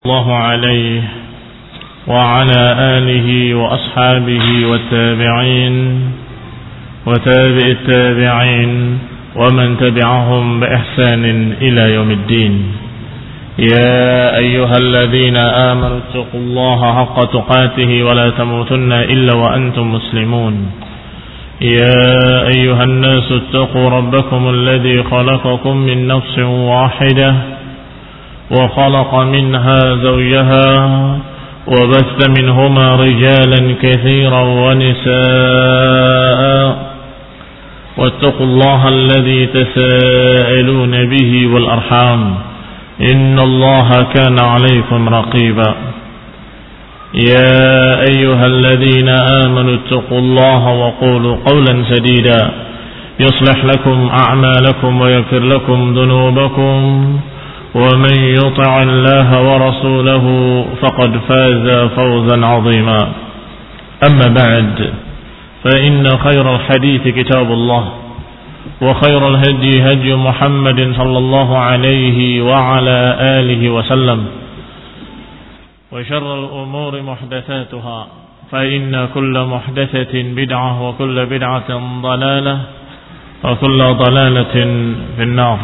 الله عليه وعلى آله وأصحابه والتابعين وتابع التابعين ومن تبعهم بإحسان إلى يوم الدين. يا أيها الذين آمنوا اتقوا الله حق تقاته ولا تموتن إلا وأنتم مسلمون. يا أيها الناس اتقوا ربكم الذي خلقكم من نفس واحدة وخلق منها زوجها وبث منهما رجالا كثيرا ونساء واتقوا الله الذي تساءلون به والأرحام إن الله كان عليكم رقيبا. يا أيها الذين آمنوا اتقوا الله وقولوا قولا سديدا يصلح لكم أعمالكم ويغفر لكم ذنوبكم ومن يطع الله ورسوله فقد فاز فوزا عظيما. أما بعد فإن خير الحديث كتاب الله وخير الهدي هدي محمد صلى الله عليه وعلى آله وسلم وشر الأمور محدثاتها فإن كل محدثة بدعة وكل بدعة ضلالة وكل ضلالة في النار.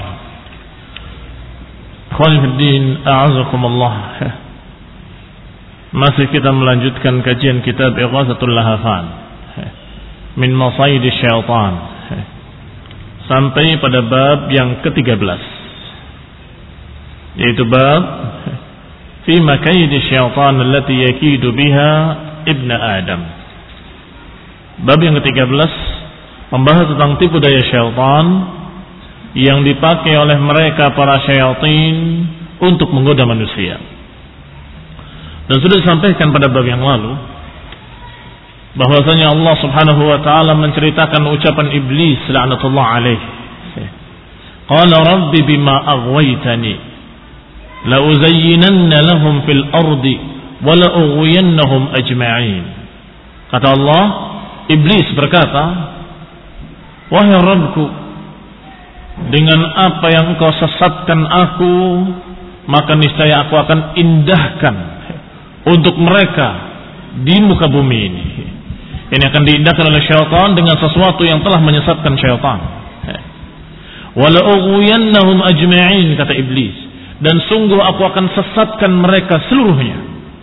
Ikhwan fiddin, a'azakumullah. Masih kita melanjutkan kajian kitab Ighatsatul Lahafan min Masaidis Syaitan sampai pada bab yang ke-13, yaitu bab fi makaidis syaitan allati yakidu biha ibnu Adam. Bab yang ke-13 membahas tentang tipu daya syaitan yang dipakai oleh mereka para syaitan untuk menggoda manusia. Dan sudah disampaikan pada bab yang lalu bahwasanya Allah Subhanahu wa taala menceritakan ucapan iblis la'natullah alaih. Qala rabbi bima aghwaytani la uzayyinanna lahum fil ardi wa la ughwiyannahum ajma'in. Kata Allah, iblis berkata, wahai Rabbku, dengan apa yang engkau sesatkan aku, maka niscaya aku akan indahkan untuk mereka di muka bumi ini. Ini akan diindahkan oleh syaitan dengan sesuatu yang telah menyesatkan syaitan. Wala ughwiyannahum ajma'in, kata iblis, dan sungguh aku akan sesatkan mereka seluruhnya.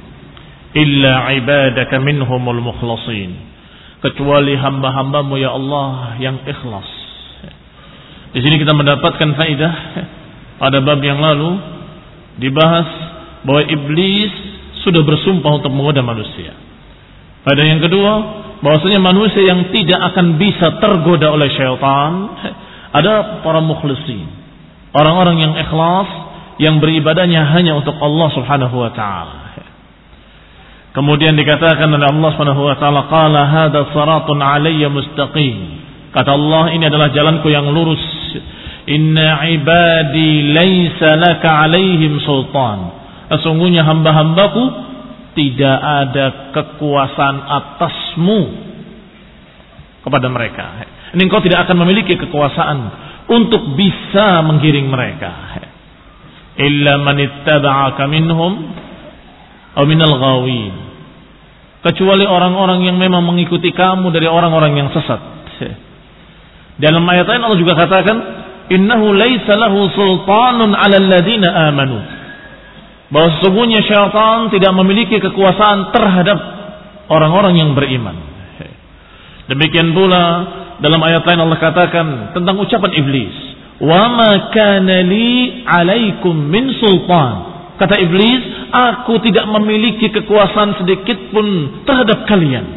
Illa ibadaka minhumul mukhlasin, kecuali hamba-hambamu ya Allah yang ikhlas. Di sini kita mendapatkan faedah. Pada bab yang lalu dibahas bahwa iblis sudah bersumpah untuk menggoda manusia. Pada yang kedua, bahwasanya manusia yang tidak akan bisa tergoda oleh syaitan ada para mukhlisin, orang-orang yang ikhlas, yang beribadahnya hanya untuk Allah Subhanahu wa taala. Kemudian dikatakan oleh Allah Subhanahu wa taala, qala hadza siratun alayya mustaqim. Kata Allah, ini adalah jalanku yang lurus. Inna ibadi laisa laka alaihim sultan. Sesungguhnya hamba-hambaku tidak ada kekuasaan atasmu kepada mereka. Ini engkau tidak akan memiliki kekuasaan untuk bisa menggiring mereka. Illa man ittaba'aka minhum aw minal ghawin. Kecuali orang-orang yang memang mengikuti kamu dari orang-orang yang sesat. Dalam ayat lain Allah juga katakan, innahu laisa lahu sultanun 'alal ladzina amanu. Bahwa sesungguhnya syaitan tidak memiliki kekuasaan terhadap orang-orang yang beriman. Demikian pula dalam ayat lain Allah katakan tentang ucapan iblis, wa ma kana li 'alaikum min sultan. Kata iblis, aku tidak memiliki kekuasaan sedikit pun terhadap kalian.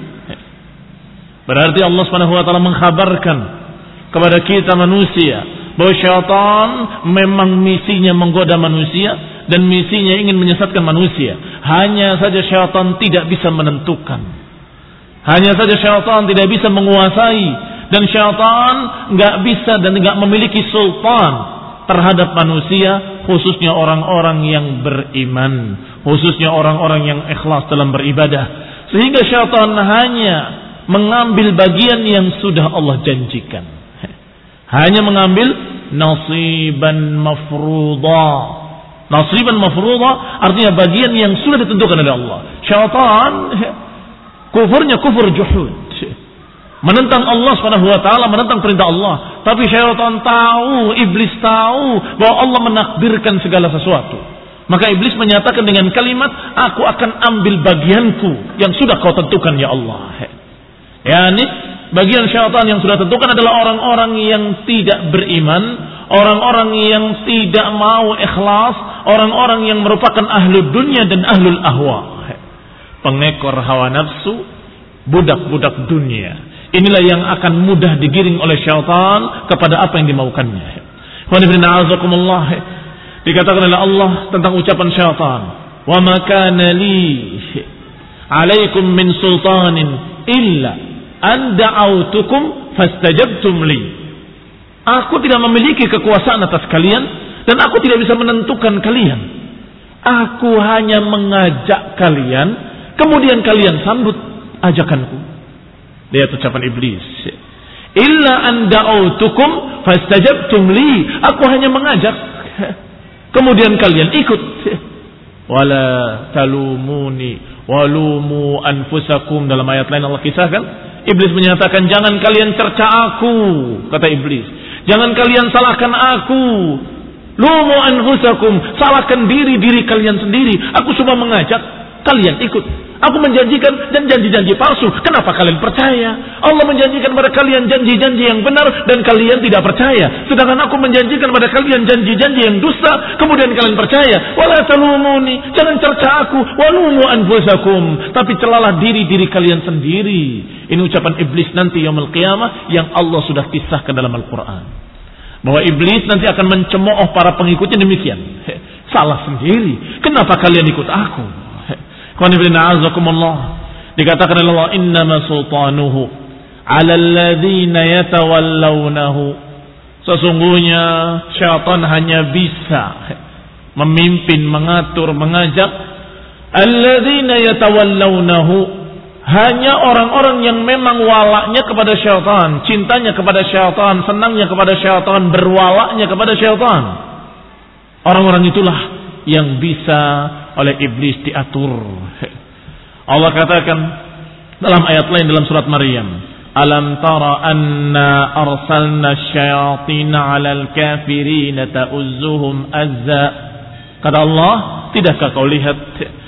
Berarti Allah Subhanahu wa taala mengkhabarkan kepada kita manusia bahwa syaitan memang misinya menggoda manusia dan misinya ingin menyesatkan manusia. Hanya saja syaitan tidak bisa menentukan, hanya saja syaitan tidak bisa menguasai, dan syaitan nggak bisa dan nggak memiliki sultan terhadap manusia, khususnya orang-orang yang beriman, khususnya orang-orang yang ikhlas dalam beribadah. Sehingga syaitan hanya mengambil bagian yang sudah Allah janjikan, hanya mengambil nasiban mafruḍa, Nasiban mafruḍa artinya bagian yang sudah ditentukan oleh Allah. Syaitan kufurnya kufur juhud. Menentang Allah Subhanahu wa taala, menentang perintah Allah. Tapi syaitan tahu, iblis tahu bahwa Allah menakdirkan segala sesuatu. Maka iblis menyatakan dengan kalimat, aku akan ambil bagianku yang sudah kau tentukan ya Allah. Yani bagian syaitan yang sudah tentukan adalah orang-orang yang tidak beriman, orang-orang yang tidak mau ikhlas, orang-orang yang merupakan ahlul dunia dan ahlul ahwa. Pengekor hawa nafsu, budak-budak dunia. Inilah yang akan mudah digiring oleh syaitan kepada apa yang dimaukannya. Dikatakan oleh Allah tentang ucapan syaitan, wa ma kana li 'alaikum min sultanin illa an da'autukum fastajabtum li. Aku tidak memiliki kekuasaan atas kalian dan aku tidak bisa menentukan kalian. Aku hanya mengajak kalian, kemudian kalian sambut ajakanku. Lihat ucapan iblis. Illa an da'autukum fastajabtum li. Aku hanya mengajak, kemudian kalian ikut. Wala talumuni walumu anfusakum. Dalam ayat lain Allah kisahkan, iblis menyatakan, jangan kalian cerca aku, kata iblis. Jangan kalian salahkan aku. Lumu anfusakum, salahkan diri kalian sendiri. Aku cuma mengajak, kalian ikut. Aku menjanjikan dan janji-janji palsu. Kenapa kalian percaya? Allah menjanjikan pada kalian janji-janji yang benar dan kalian tidak percaya. Sedangkan aku menjanjikan pada kalian janji-janji yang dusta, kemudian kalian percaya. Wala talumuni, jangan cerca aku. Walumu anfusakum, tapi celalah diri kalian sendiri. Ini ucapan iblis nanti yaumul qiyamah yang Allah sudah kisahkan dalam Al-Quran. Bahwa iblis nanti akan mencemooh para pengikutnya demikian. Salah sendiri. Kenapa kalian ikut aku? Dikatakan oleh Allah, innama sultanuhu 'ala alladhina yatawallawnahu. Sesungguhnya syaitan hanya bisa memimpin, mengatur, mengajak alladhina yatawallawnahu, hanya orang-orang yang memang walaknya kepada syaitan, cintanya kepada syaitan, senangnya kepada syaitan, berwalaknya kepada syaitan. Orang-orang itulah yang bisa oleh iblis diatur. Allah katakan dalam ayat lain dalam surat Maryam, alam tara anna arsalna syayatina 'alal kafirina ta'uzzuhum azza. Kata Allah, tidakkah kau lihat,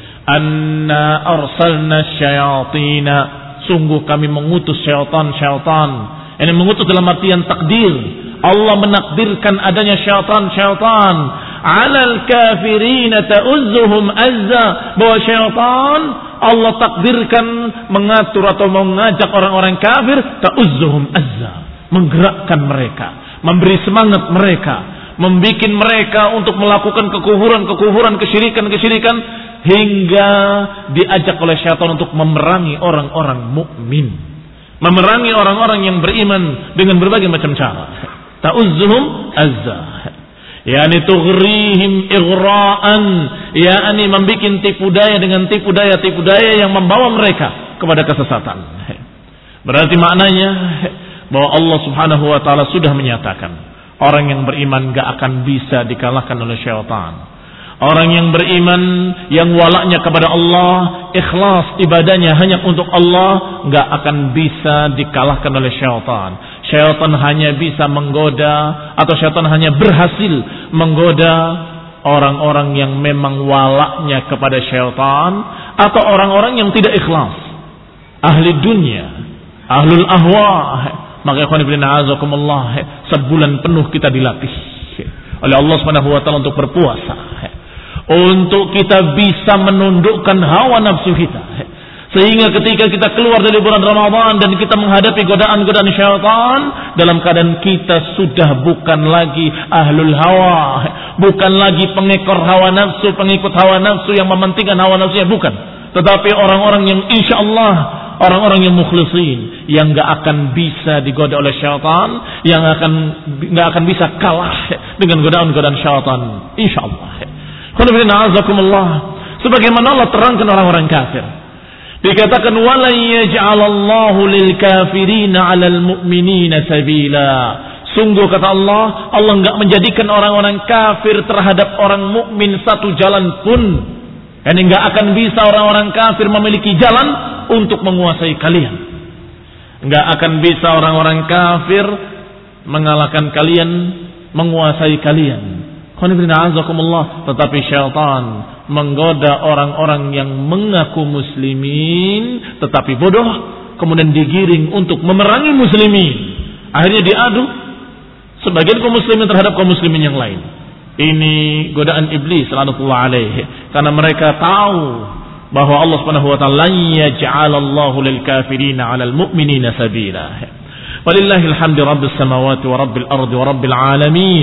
anna arsalna syayatina, sungguh kami mengutus syaitan. Ini mengutus dalam artian takdir. Allah menakdirkan adanya syaitan 'alal kafirina ta'uzzuhum azza, bahwa syaitan Allah takdirkan mengatur atau mengajak orang-orang kafir, ta'uzzuhum azza, menggerakkan mereka, memberi semangat mereka, membikin mereka untuk melakukan kekufuran, kesyirikan, hingga diajak oleh syaitan untuk memerangi orang-orang mukmin, memerangi orang-orang yang beriman dengan berbagai macam cara. Ta'uzzuhum azza, yani tughrihim ighra'an, yani membikin tipu daya dengan tipu daya yang membawa mereka kepada kesesatan. Berarti maknanya bahwa Allah Subhanahu wa taala sudah menyatakan orang yang beriman gak akan bisa dikalahkan oleh syaitan. Orang yang beriman, yang walaknya kepada Allah, ikhlas ibadahnya hanya untuk Allah, gak akan bisa dikalahkan oleh syaitan. Syaitan hanya bisa menggoda, atau syaitan hanya berhasil menggoda orang-orang yang memang walaknya kepada syaitan, atau orang-orang yang tidak ikhlas, ahli dunia, ahlul ahwa. Maka ikhwan fillah a'azakumullah, sebulan penuh kita dilatih oleh Allah Subhanahu wa taala untuk berpuasa, untuk kita bisa menundukkan hawa nafsu kita, sehingga ketika kita keluar dari bulan Ramadan dan kita menghadapi godaan-godaan syaitan, dalam keadaan kita sudah bukan lagi ahlul hawa, bukan lagi pengekor hawa nafsu, pengikut hawa nafsu yang mementingkan hawa nafsunya, bukan. Tetapi orang-orang yang insya Allah, orang-orang yang mukhlisin, yang gak akan bisa digoda oleh syaitan, yang gak akan bisa kalah dengan godaan-godaan syaitan, insya Allah. Sebagaimana Allah terangkan orang-orang kafir, dikatakan walan yaj'alallahu lil kafirina 'alal mu'minina sabila. Sungguh kata Allah, Allah enggak menjadikan orang-orang kafir terhadap orang mukmin satu jalan pun. Dan enggak akan bisa orang-orang kafir memiliki jalan untuk menguasai kalian. Enggak akan bisa orang-orang kafir mengalahkan kalian, menguasai kalian. Tetapi syaitan menggoda orang-orang yang mengaku muslimin tetapi bodoh, kemudian digiring untuk memerangi muslimin. Akhirnya diadu sebagian kaum muslimin terhadap kaum muslimin yang lain. Ini godaan iblis laknatullah alaihi, karena mereka tahu bahwa Allah Subhanahu wa taala lan yaj'alallahu lil kafirina 'alal mu'minina sabila. Walillahil hamdu rabbis samawati wa rabbil ardi wa rabbil alamin.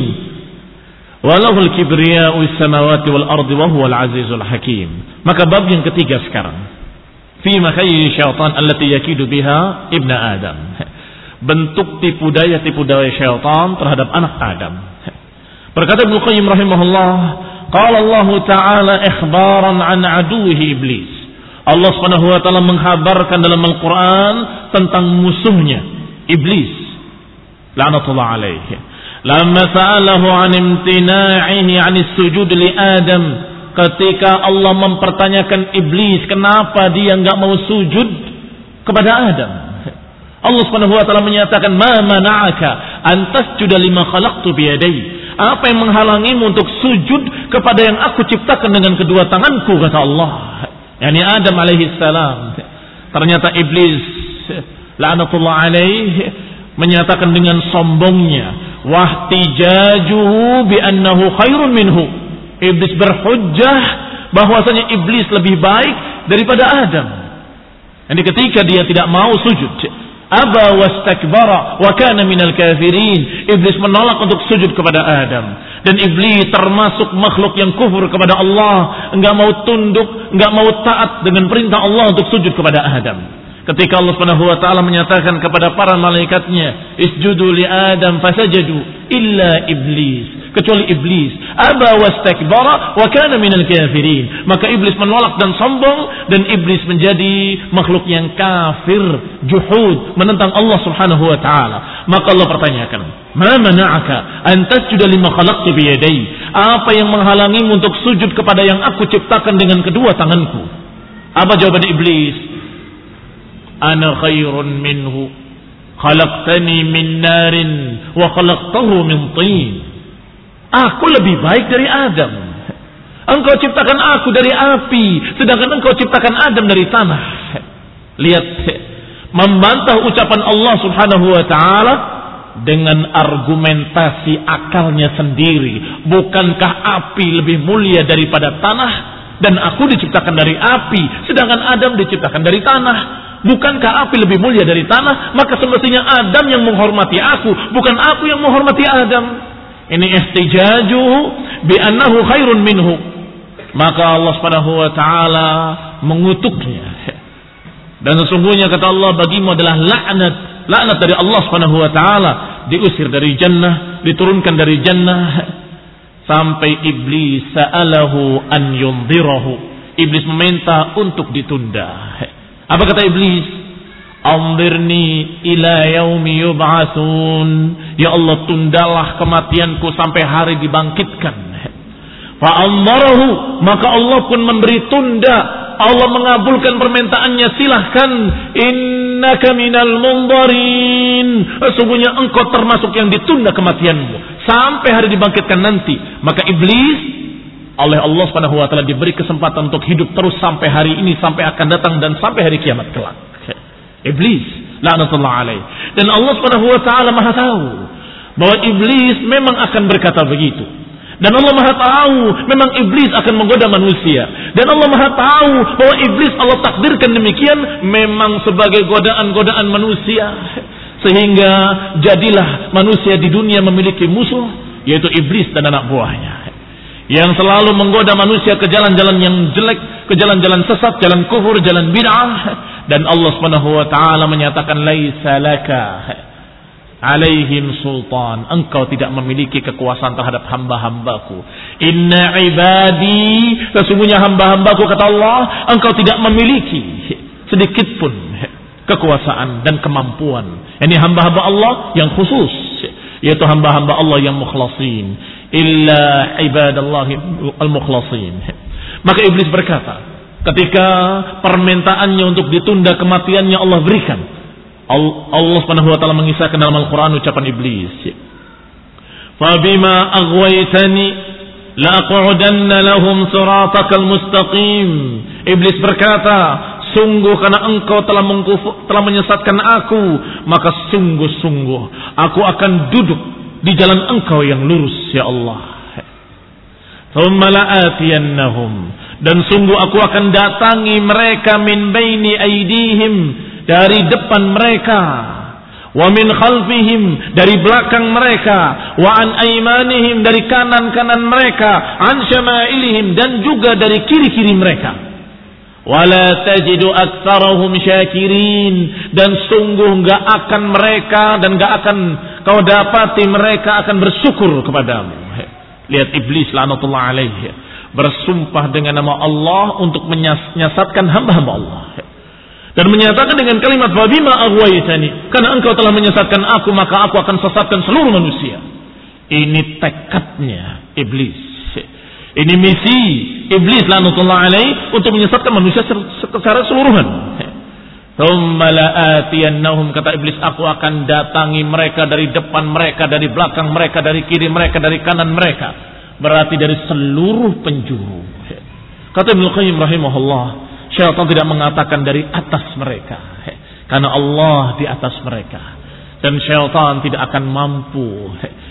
Walahul kibriya'u samawati wal ardi wa huwal azizul hakim. Maka bab yang ketiga sekarang, fi makayyi syaitan allati yakidu biha ibnu Adam. Bentuk tipu daya syaitan terhadap anak Adam. Berkata Ibnu Qayyim rahimahullah, qala Allah Ta'ala ikhbaran an aduwwihi iblis. Allah Subhanahu wa taala menghabarkan dalam Al-Qur'an tentang musuhnya iblis. La'natullah alaihi. Lamma sa'alahu an imtina'ihi 'anis sujud li Adam. Ketika Allah mempertanyakan iblis kenapa dia enggak mau sujud kepada Adam. Allah Subhanahu wa taala menyatakan, "Ma mana'aka an tasjuda lima khalaqtu bi yadayya?" Apa yang menghalangimu untuk sujud kepada yang aku ciptakan dengan kedua tanganku, kata Allah. Yani Adam alaihi salam. Ternyata iblis la'natullah alaihi menyatakan dengan sombongnya, wahtijajuhu bi annahu khairun minhu. Iblis berhujjah bahwasanya iblis lebih baik daripada Adam. Yani ketika dia tidak mau sujud, aba wastakbara wa kana minal kafirin. Iblis menolak untuk sujud kepada Adam. Dan iblis termasuk makhluk yang kufur kepada Allah, enggak mau tunduk, enggak mau taat dengan perintah Allah untuk sujud kepada Adam. Ketika Allah Subhanahu wa taala menyatakan kepada para malaikatnya, isjudu li Adam fasajadu illa iblis, kecuali iblis, aba wastakbara wa kana minal kafirin. Maka iblis menolak dan sombong, dan iblis menjadi makhluk yang kafir, juhud, menentang Allah Subhanahu wa taala. Maka Allah pertanyakan, ma mana'aka an tasjuda lima khalaqtu bi yadayya? Apa yang menghalangimu untuk sujud kepada yang aku ciptakan dengan kedua tanganku? Apa jawaban iblis? Ana khairun minhu, khalaqtani min narin wa khalaqtahu min tin. Aku lebih baik dari Adam. Engkau ciptakan aku dari api, sedangkan engkau ciptakan Adam dari tanah. Lihat, membantah ucapan Allah Subhanahu wa taala dengan argumentasi akalnya sendiri. Bukankah api lebih mulia daripada tanah? Dan aku diciptakan dari api, sedangkan Adam diciptakan dari tanah. Bukankah api lebih mulia dari tanah? Maka semestinya Adam yang menghormati aku, bukan aku yang menghormati Adam. Ini ihtijajuhu bi annahu khairun minhu. Maka Allah Subhanahu wa taala mengutuknya. Dan sesungguhnya kata Allah, bagimu adalah laknat dari Allah Subhanahu wa taala, diusir dari jannah, diturunkan dari jannah, sampai iblis sa'alahu an yundhirahu. Iblis meminta untuk ditunda. Apa kata iblis? Anzirni ila yaumi yub'atsun. Ya Allah, tundalah kematianku sampai hari dibangkitkan. Fa'anzarahu, maka Allah pun memberi tunda. Allah mengabulkan permintaannya, silahkan. Innaka minal munzarin. Sesungguhnya engkau termasuk yang ditunda kematianmu sampai hari dibangkitkan nanti. Maka iblis oleh Allah Subhanahu wa taala diberi kesempatan untuk hidup terus sampai hari ini, sampai akan datang, dan sampai hari kiamat kelak. Iblis laknatullah alaih. Dan Allah Subhanahu wa taala Maha tahu bahwa iblis memang akan berkata begitu. Dan Allah Maha tahu memang iblis akan menggoda manusia. Dan Allah Maha tahu bahwa iblis Allah takdirkan demikian memang sebagai godaan-godaan manusia. Sehingga jadilah manusia di dunia memiliki musuh, yaitu iblis dan anak buahnya, yang selalu menggoda manusia ke jalan-jalan yang jelek, ke jalan-jalan sesat, jalan kufur, jalan bid'ah. Dan Allah Subhanahu wa taala menyatakan, laisa laka alaihim sultan. Engkau tidak memiliki kekuasaan terhadap hamba-hambaku. Inna ibadi, sesungguhnya hamba-hambaku, kata Allah, engkau tidak memiliki sedikit pun kekuasaan dan kemampuan. Ini hamba-hamba Allah yang khusus. yaitu hamba-hamba Allah yang mukhlasin, illa ibadallahi al-mukhlasin. Maka iblis berkata, ketika permintaannya untuk ditunda kematiannya Allah berikan, Allah Subhanahu wa taala mengisahkan dalam Al-Qur'an ucapan iblis, "Fabima aghwaytani la'aq'udanna lahum siratakal mustaqim." Iblis berkata, sungguh karena engkau telah menyesatkan aku, maka sungguh-sungguh aku akan duduk di jalan engkau yang lurus, ya Allah. Thumma la'atiyannahum, dan sungguh aku akan datangi mereka min baini aydihim, dari depan mereka, wa min khalfihim, dari belakang mereka, wa an aymanihim, dari kanan-kanan mereka, an syama'ilihim, dan juga dari kiri-kiri mereka. Wala tajidu aktsarahum syakirin, dan sungguh enggak akan mereka dan enggak akan kau dapati mereka akan bersyukur kepadamu. Lihat iblis laknatullah alaihi bersumpah dengan nama Allah untuk menyesatkan hamba-hamba Allah, dan menyatakan dengan kalimat fabima aghwaytani, karena engkau telah menyesatkan aku maka aku akan sesatkan seluruh manusia. Ini tekadnya iblis. Ini misi iblis laknatullah alaihi untuk menyesatkan manusia secara keseluruhan. Tsumma la'atiyannahum, kata iblis, aku akan datangi mereka dari depan mereka, dari belakang mereka, dari kiri mereka, dari kanan mereka. Berarti dari seluruh penjuru. Kata Ibnu Qayyim rahimahullah, syaitan tidak mengatakan dari atas mereka, karena Allah di atas mereka, dan syaitan tidak akan mampu.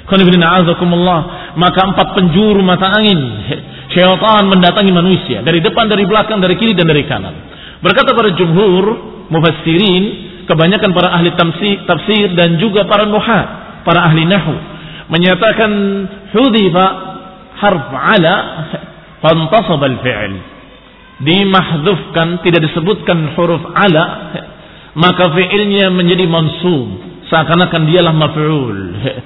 Maka 4 penjuru mata angin syaitan mendatangi manusia dari depan, dari belakang, dari kiri dan dari kanan. Berkata para jumhur mufassirin, kebanyakan para ahli tafsir dan juga para nuhat, para ahli nahwu, menyatakan hudifa harf ala fantasab al-fi'l, dimahdhufkan, tidak disebutkan huruf ala, maka fi'ilnya menjadi mansub, seakan-akan dialah maf'ul.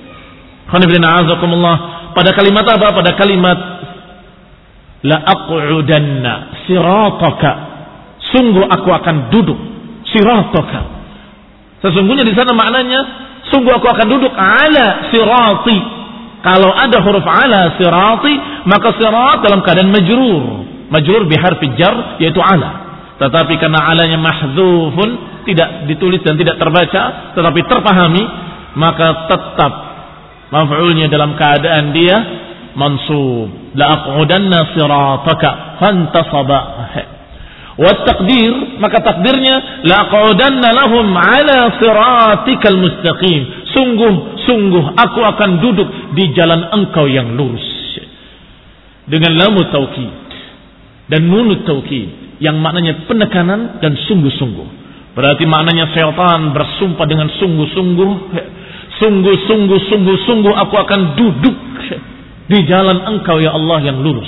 Pada kalimat apa? Pada kalimat la aq'udanna sirataka, sungguh aku akan duduk, sirataka, sesungguhnya di sana maknanya sungguh aku akan duduk ala sirati. Kalau ada huruf ala sirati, maka sirat dalam keadaan majrur biharfi jar, yaitu ala. Tetapi karena alanya mahdzufun, tidak ditulis dan tidak terbaca, tetapi terpahami, maka tetap maf'ulnya dalam keadaan dia mansub. La aq'udanna sirataka fantasaba. Wa taqdir, maka takdirnya la aq'udanna lahum ala siratikal mustaqim, sungguh aku akan duduk di jalan engkau yang lurus. Dengan lamut taukid dan nunut taukid yang maknanya penekanan dan sungguh-sungguh. Berarti maknanya syaitan bersumpah dengan sungguh-sungguh, sungguh aku akan duduk di jalan engkau ya Allah yang lurus.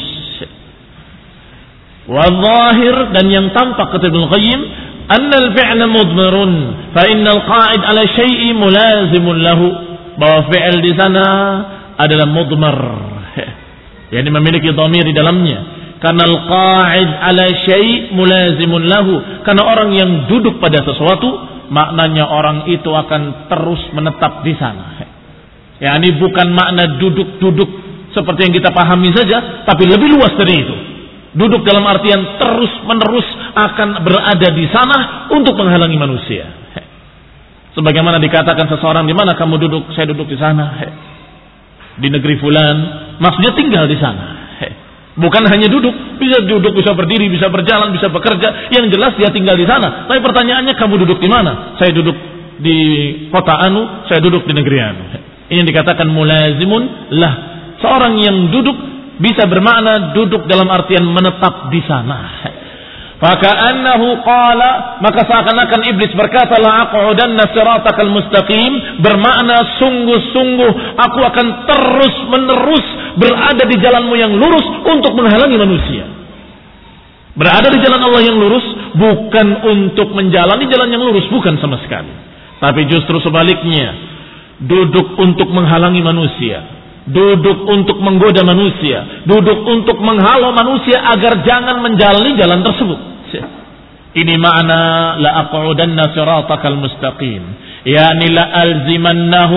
Wa zahir, dan yang tampak kata Ibnu Qayyim, anna al-fi'la mudmarun fa innal qa'id ala syai'i mulazimun lahu, bahwa fi'il di sana adalah mudmar, yakni memiliki dhamir di dalamnya, karena al-qa'id ala syai' mulazimun lahu, karena orang yang duduk pada sesuatu maknanya orang itu akan terus menetap di sana. Yakni bukan makna duduk-duduk seperti yang kita pahami saja, tapi lebih luas dari itu. Duduk dalam artian terus menerus akan berada di sana untuk menghalangi manusia. Sebagaimana dikatakan seseorang, di mana kamu duduk? Saya duduk di sana. Di negeri fulan, maksudnya tinggal di sana. Bukan hanya duduk, bisa berdiri, bisa berjalan, bisa bekerja. Yang jelas dia tinggal di sana. Tapi pertanyaannya, kamu duduk di mana? Saya duduk di kota anu, saya duduk di negeri anu. Ini yang dikatakan mulazimun lah. Seorang yang duduk bisa bermakna duduk dalam artian menetap di sana. Faka'annahu qala, maka seakan-akan iblis berkata, la aq'udanna siratakal mustaqim, bermakna sungguh-sungguh aku akan terus menerus berada di jalanmu yang lurus untuk menghalangi manusia. Berada di jalan Allah yang lurus bukan untuk menjalani jalan yang lurus, bukan sama sekali. Tapi justru sebaliknya, duduk untuk menghalangi manusia, duduk untuk menggoda manusia, duduk untuk menghalau manusia agar jangan menjalani jalan tersebut. Ini makna la aq'udanna siratakal mustaqim, yakni la alzimannahu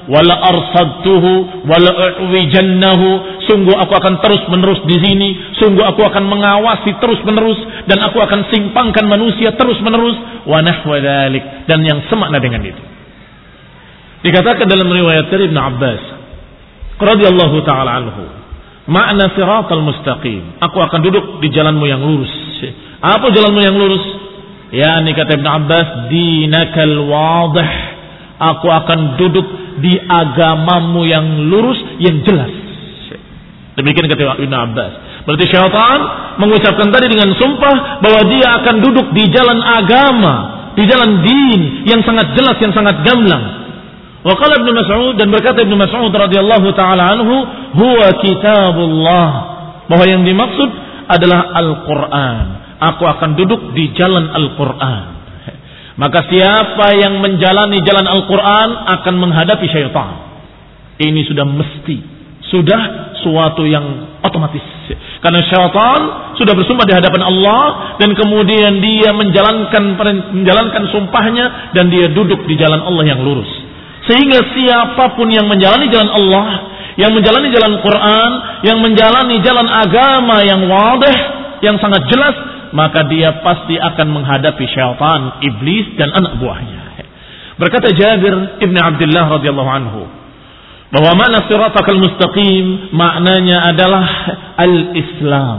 wala arsadtuhu wala uwijannahu, sungguh aku akan terus menerus di sini, sungguh aku akan mengawasi terus menerus, dan aku akan simpangkan manusia terus menerus, wa nahwa dzalik, dan yang semakna dengan itu. Dikatakan dalam riwayat dari Ibnu Abbas radhiyallahu taala anhu, makna siratal mustaqim, aku akan duduk di jalanmu yang lurus. Apa jalanmu yang lurus? Ya, ini kata Ibnu Abbas, dinakal wadih, aku akan duduk di agamamu yang lurus, yang jelas. Demikian kata Ibnu Abbas. Berarti syaitan mengucapkan tadi dengan sumpah bahwa dia akan duduk di jalan agama, di jalan din yang sangat jelas, yang sangat gamblang. Wa qala Ibnu Mas'ud, dan berkata Ibnu Mas'ud radhiyallahu taala anhu, huwa kitabullah, bahwa yang dimaksud adalah Al-Qur'an. Aku akan duduk di jalan Al-Qur'an. Maka siapa yang menjalani jalan Al-Quran akan menghadapi syaitan. Ini sudah mesti, sudah suatu yang otomatis. Karena syaitan sudah bersumpah di hadapan Allah, dan kemudian dia menjalankan sumpahnya, dan dia duduk di jalan Allah yang lurus. Sehingga siapapun yang menjalani jalan Allah, yang menjalani jalan Quran, yang menjalani jalan agama yang wadih, yang sangat jelas, maka dia pasti akan menghadapi syaitan, iblis, dan anak buahnya. Berkata Jabir ibn Abdullah radhiyallahu anhu, bahwa makna siratal mustaqim maknanya adalah al-Islam.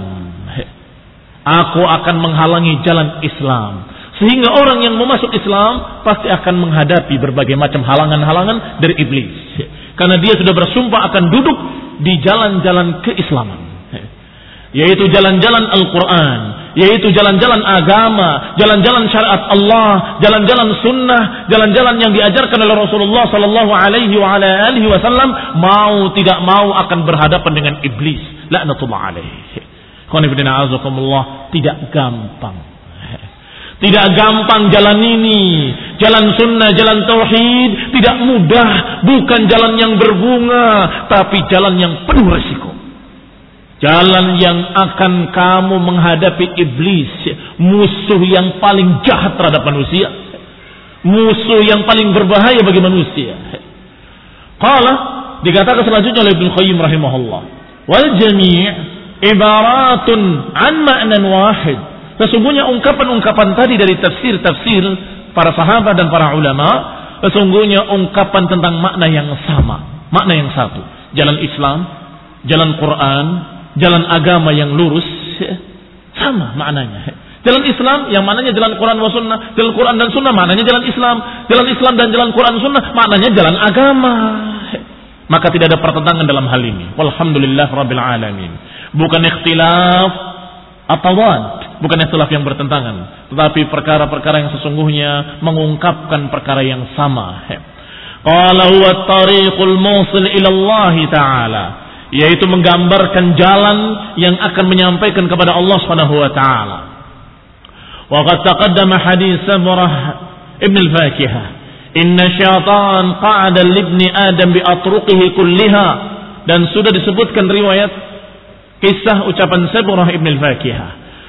Aku akan menghalangi jalan Islam, sehingga orang yang mau masuk Islam pasti akan menghadapi berbagai macam halangan-halangan dari iblis. Karena dia sudah bersumpah akan duduk di jalan-jalan keislaman, yaitu jalan-jalan Al-Quran, yaitu jalan-jalan agama, jalan-jalan syariat Allah, jalan-jalan sunnah, jalan-jalan yang diajarkan oleh Rasulullah sallallahu alaihi wasallam. Mau tidak mau akan berhadapan dengan iblis, laknatullah alaihi. Khonifidina azakumullah, tidak gampang. Tidak gampang jalan ini, jalan sunnah, jalan tauhid, tidak mudah, bukan jalan yang berbunga, tapi jalan yang penuh resiko. Jalan yang akan kamu menghadapi iblis, musuh yang paling jahat terhadap manusia, musuh yang paling berbahaya bagi manusia. Qala, dikatakan selanjutnya oleh Ibnu Qayyim rahimahullah, wal jami' ibaratun an ma'nan wahid. Sesungguhnya ungkapan-ungkapan tadi dari tafsir-tafsir para sahabat dan para ulama, sesungguhnya ungkapan tentang makna yang sama, makna yang satu. Jalan Islam, jalan Quran, jalan agama yang lurus, sama maknanya. Jalan Islam yang maknanya jalan Quran wa sunnah, jalan Quran dan sunnah maknanya jalan Islam, jalan Islam dan jalan Quran sunnah maknanya jalan agama. Maka tidak ada pertentangan dalam hal ini. Walhamdulillah rabbil alamin. Bukan ikhtilaf atawad, bukan ikhtilaf yang bertentangan, tetapi perkara-perkara yang sesungguhnya mengungkapkan perkara yang sama. Qala huwa at-tariqul musil ila Allah taala, yaitu menggambarkan jalan yang akan menyampaikan kepada Allah Subhanahu wa taala. Wa qad taqaddama hadits Samurah ibn al-Fakihah, inna syaitan qa'ada li ibni Adam bi atruqihi kulliha, dan sudah disebutkan riwayat kisah ucapan Samurah ibn al-Fakihah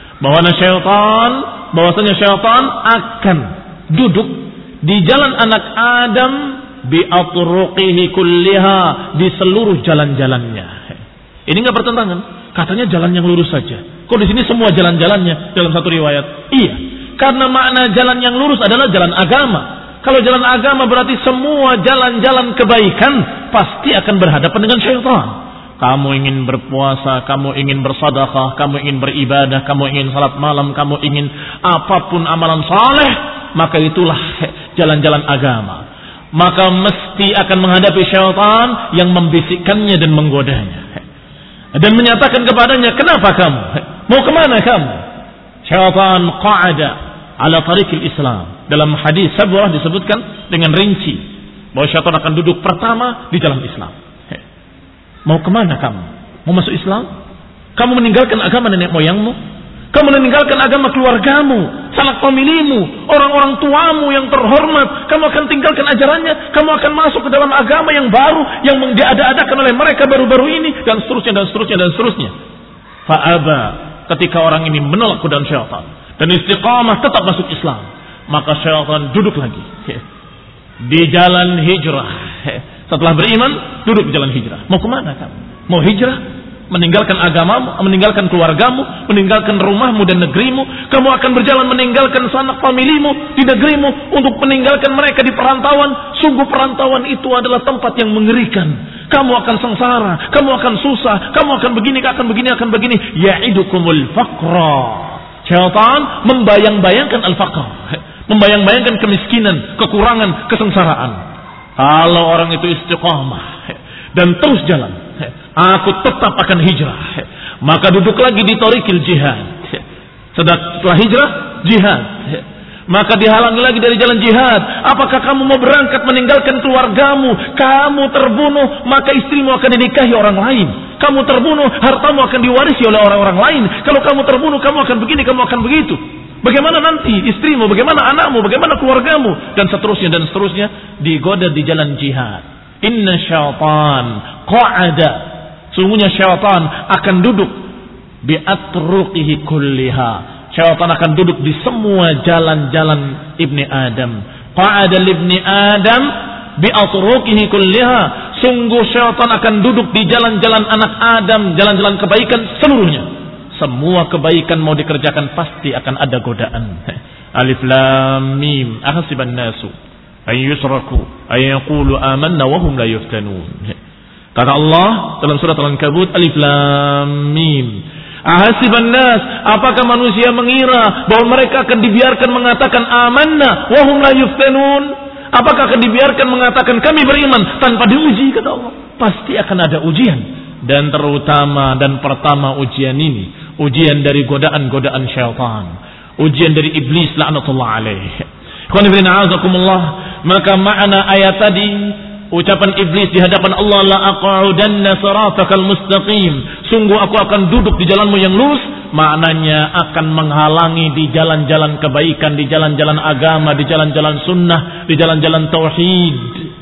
bahwasanya syaitan akan duduk di jalan anak Adam bi atruqihi kulliha, di seluruh jalan-jalannya. Ini enggak bertentangan. Katanya jalan yang lurus saja. Kok di sini semua jalan-jalannya dalam satu riwayat? Iya, karena makna jalan yang lurus adalah jalan agama. Kalau jalan agama berarti semua jalan-jalan kebaikan pasti akan berhadapan dengan syaitan. Kamu ingin berpuasa, kamu ingin bersedekah, kamu ingin beribadah, kamu ingin salat malam, kamu ingin apapun amalan saleh, maka itulah jalan-jalan agama. Maka mesti akan menghadapi syaitan yang membisikkannya dan menggodanya, dan menyatakan kepadanya, kenapa kamu? Mau kemana kamu? Syaitan qa'ada ala tariqil Islam. Dalam hadis Saburah disebutkan dengan rinci bahwa syaitan akan duduk pertama di jalan Islam. Mau kemana kamu? Mau masuk Islam? Kamu meninggalkan agama nenek moyangmu? Kamu meninggalkan agama keluargamu, sanak familimu, orang-orang tuamu yang terhormat. Kamu akan tinggalkan ajarannya. Kamu akan masuk ke dalam agama yang baru, yang diada-adakan oleh mereka baru-baru ini, dan seterusnya, dan seterusnya, dan seterusnya. Fa'aba, ketika orang ini menolak godaan syaitan dan istiqamah tetap masuk Islam, maka syaitan duduk lagi di jalan hijrah, Setelah beriman, duduk di jalan hijrah. Mau kemana kamu? Mau hijrah? Meninggalkan agamamu, meninggalkan keluargamu, meninggalkan rumahmu dan negerimu. Kamu akan berjalan meninggalkan sanak familimu di negerimu untuk meninggalkan mereka di perantauan. Sungguh perantauan itu adalah tempat yang mengerikan. Kamu akan sengsara, kamu akan susah, kamu akan begini, akan begini. Ya'idukumul faqra. Syaitan membayang-bayangkan al-faqr, membayang-bayangkan kemiskinan, kekurangan, kesengsaraan. Kalau orang itu istiqamah dan terus jalan, aku tetap akan hijrah, maka duduk lagi di thariqil jihad. Setelah hijrah, jihad, maka dihalangi lagi dari jalan jihad. Apakah kamu mau berangkat meninggalkan keluargamu? Kamu terbunuh, maka istrimu akan dinikahi orang lain. Kamu terbunuh, hartamu akan diwarisi oleh orang-orang lain. Kalau kamu terbunuh, kamu akan begini, kamu akan begitu. Bagaimana nanti istrimu, bagaimana anakmu, bagaimana keluargamu, dan seterusnya, digoda di jalan jihad. Inna syaitan qa'ada. Sungguhnya syaitan akan duduk bi atruqihi kulliha. Syaitan akan duduk di semua jalan-jalan Ibni Adam. Qa'ada libni Adam bi atruqihi kulliha. Sungguh syaitan akan duduk di jalan-jalan anak Adam, jalan-jalan kebaikan seluruhnya. Semua kebaikan mau dikerjakan pasti akan ada godaan. Alif lam mim. Ahasiban nasu ay yusraku ay yaqulu amanna wa hum la yuftanun. Kata Allah dalam surat Al-Ankabut, Alif lam mim. Ahasiban nas, apakah manusia mengira bahwa mereka akan dibiarkan mengatakan amanna wa hum la yuftanun? Apakah akan dibiarkan mengatakan kami beriman tanpa diuji? Kata Allah, pasti akan ada ujian. Dan terutama dan pertama ujian ini, ujian dari godaan-godaan syaitan, ujian dari iblis laknatullah alaih. Maka makna ayat tadi, ucapan iblis di hadapan Allah, la aq'udanna siratakal mustaqim, sungguh aku akan duduk di jalanmu yang lurus, maknanya akan menghalangi di jalan-jalan kebaikan, di jalan-jalan agama, di jalan-jalan sunnah, di jalan-jalan tauhid.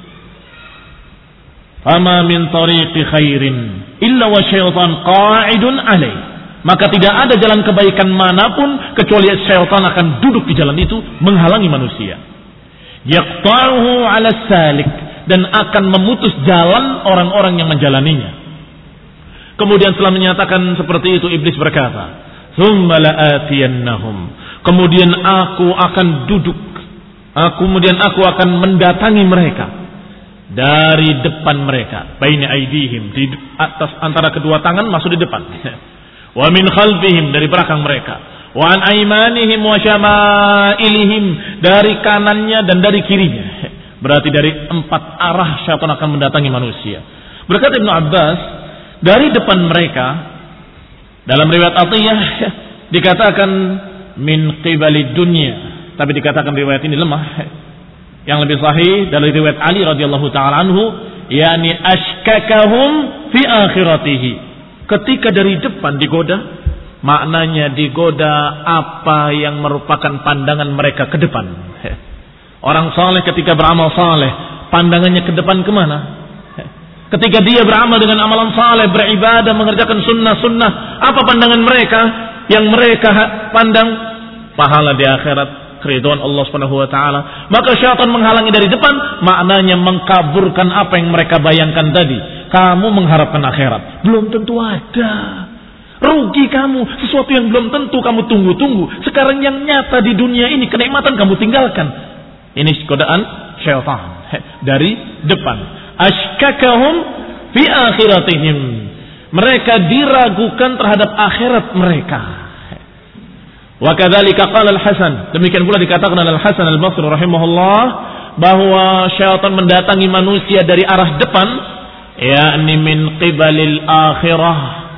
Fama min tariqi khairin illa wa syaitan qa'idun alaih. Maka tidak ada jalan kebaikan manapun kecuali syaitan akan duduk di jalan itu menghalangi manusia. Yaqta'uhu 'ala salik, dan akan memutus jalan orang-orang yang menjalaninya. Kemudian setelah menyatakan seperti itu, iblis berkata, "Tsumma la'atiyannahum." Kemudian aku akan duduk, kemudian aku akan mendatangi mereka dari depan mereka, baina aidihim, di atas antara kedua tangan, masuk di depan. Wa min khalfihim, dari belakang mereka. Wa an aymanihim wa syama'ilihim, dari kanannya dan dari kirinya. Berarti dari 4 arah syaitan akan mendatangi manusia. Berkata Ibnu Abbas, dari depan mereka, dalam riwayat Atiyah dikatakan min qibali dunya, tapi dikatakan riwayat ini lemah. Yang lebih sahih dari riwayat Ali radhiyallahu taala anhu, yakni ashkakahum fi akhiratihi. Ketika dari depan digoda, maknanya digoda apa yang merupakan pandangan mereka ke depan. Orang saleh ketika beramal saleh, pandangannya ke depan kemana? Ketika dia beramal dengan amalan saleh, beribadah, mengerjakan sunnah-sunnah, apa pandangan mereka? Yang mereka pandang pahala di akhirat, keridhaan Allah Subhanahu wa taala. Maka syaitan menghalangi dari depan, maknanya mengkaburkan apa yang mereka bayangkan tadi. Kamu mengharapkan akhirat, belum tentu ada. Rugi kamu, sesuatu yang belum tentu kamu tunggu-tunggu. Sekarang yang nyata di dunia ini, kenikmatan kamu tinggalkan. Ini godaan syaitan dari depan. Ashkakahum fi akhiratihim. Mereka diragukan terhadap akhirat mereka. Wa kadzalika qala Al-Hasan. Demikian pula dikatakan oleh Al-Hasan Al-Basri rahimahullah, bahwa syaitan mendatangi manusia dari arah depan, yakni min qibalil akhirah,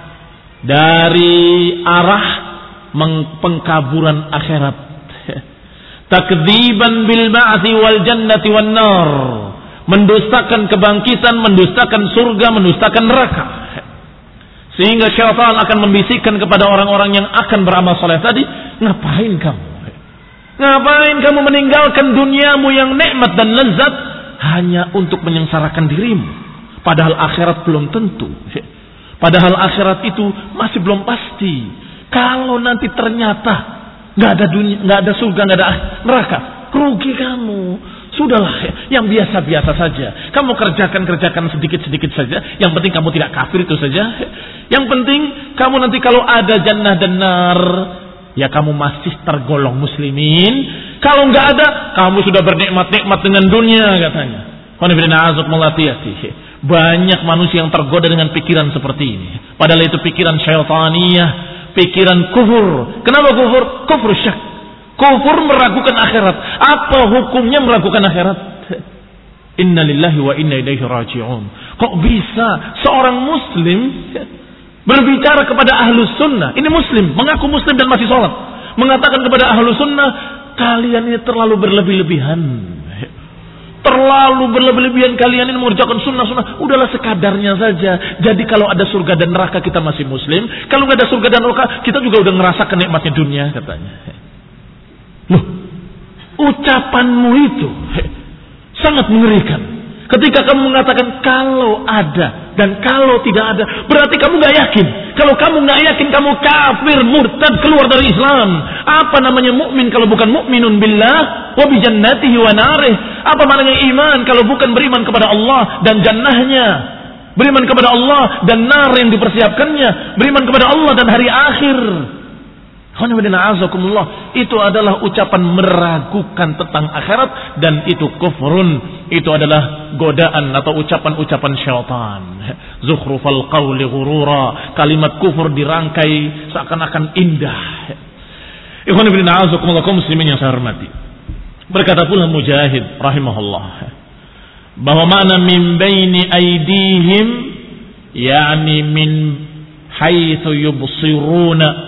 dari arah pengkaburan akhirat. Takdziban bil ba'tsi wal jannati wan nar, mendustakan kebangkitan, mendustakan surga, mendustakan neraka. Sehingga syaitan akan membisikkan kepada orang-orang yang akan beramal saleh tadi, ngapain kamu? Ngapain kamu meninggalkan duniamu yang nikmat dan lezat hanya untuk menyengsarakan dirimu? Padahal akhirat belum tentu. Padahal akhirat itu masih belum pasti. Kalau nanti ternyata nggak ada dunia, nggak ada surga, nggak ada neraka, rugi kamu. Sudahlah, yang biasa-biasa saja. Kamu kerjakan sedikit-sedikit saja. Yang penting kamu tidak kafir, itu saja. Yang penting kamu nanti kalau ada jannah dan nar, ya kamu masih tergolong muslimin. Kalau nggak ada, kamu sudah bernikmat-nikmat dengan dunia, katanya. Banyak manusia yang tergoda dengan pikiran seperti ini. Padahal itu pikiran syaitaniyah, pikiran kufur. Kenapa kufur? Kufur syak. Kufur meragukan akhirat. Apa hukumnya meragukan akhirat? Inna lillahi wa inna ilaihi raji'un. Kok bisa seorang muslim berbicara kepada ahlus sunnah? Ini muslim, mengaku muslim dan masih sholat. Mengatakan kepada ahlus sunnah, kalian ini terlalu berlebih-lebihan. Terlalu berlebih-lebihan kalian ini mengerjakan sunnah-sunnah. Udahlah sekadarnya saja. Jadi kalau ada surga dan neraka kita masih muslim. Kalau nggak ada surga dan neraka kita juga udah ngerasa kenikmatnya dunia, katanya. Loh, ucapanmu itu sangat mengerikan. Ketika kamu mengatakan kalau ada dan kalau tidak ada, berarti kamu nggak yakin. Kalau kamu nggak yakin, kamu kafir, murtad, keluar dari Islam. Apa namanya mukmin kalau bukan mukminun billah wa bi jannatihi wa narih? Apa maknanya iman kalau bukan beriman kepada Allah dan jannahnya? Beriman kepada Allah dan nar yang dipersiapkannya. Beriman kepada Allah dan hari akhir. Itu adalah ucapan meragukan tentang akhirat, dan itu kufrun. Itu adalah godaan atau ucapan-ucapan syaitan. Zukhrufal qawli ghurura. Kalimat kufur dirangkai seakan-akan indah. Ikhwan ibn a'azakumullah, kaum muslimin yang saya hormati. Berkata pula Mujahid rahimahullah, bahwa makna min baini aidihim, yakni min haitsu yubsiruna,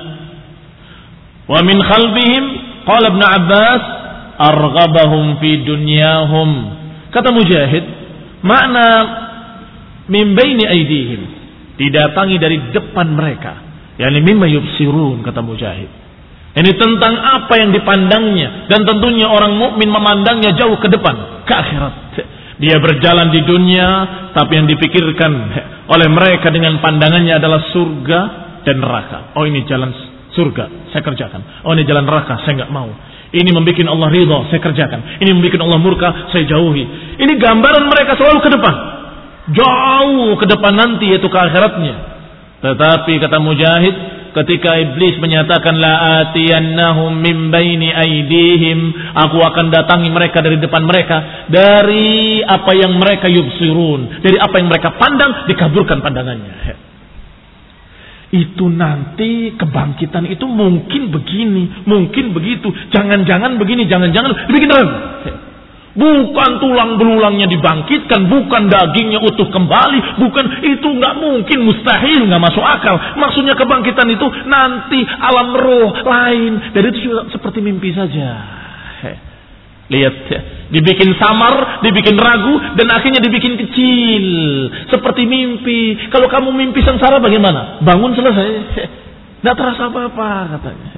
wa min khalbihim, qala Ibn Abbas, arghabahum fi dunyahum. Kata Mujahid, makna min baini aidihim, didatangi dari depan mereka, yakni mimma yubsirun, kata Mujahid. Ini tentang apa yang dipandangnya, dan tentunya orang mukmin memandangnya jauh ke depan, ke akhirat. Dia berjalan di dunia, tapi yang dipikirkan oleh mereka dengan pandangannya adalah surga dan neraka. Oh, ini jalan surga, saya kerjakan. Oh, ini jalan neraka, saya nggak mau. Ini membuat Allah ridha, saya kerjakan. Ini membuat Allah murka, saya jauhi. Ini gambaran mereka selalu ke depan, jauh ke depan nanti, yaitu ke akhiratnya. Tetapi kata Mujahid, ketika iblis menyatakan la atiyannahum min baini aidihim, aku akan datangi mereka dari depan mereka, dari apa yang mereka yubsirun, dari apa yang mereka pandang, dikaburkan pandangannya. Itu nanti kebangkitan itu mungkin begini, mungkin begitu, jangan-jangan begini, jangan-jangan begini. Bukan tulang belulangnya dibangkitkan, bukan dagingnya utuh kembali, bukan, itu nggak mungkin, mustahil, nggak masuk akal. Maksudnya kebangkitan itu nanti alam roh lain, dari itu seperti mimpi saja. Lihat, dibikin samar, dibikin ragu, dan akhirnya dibikin kecil, seperti mimpi. Kalau kamu mimpi sengsara bagaimana? Bangun selesai, tidak terasa apa-apa, katanya.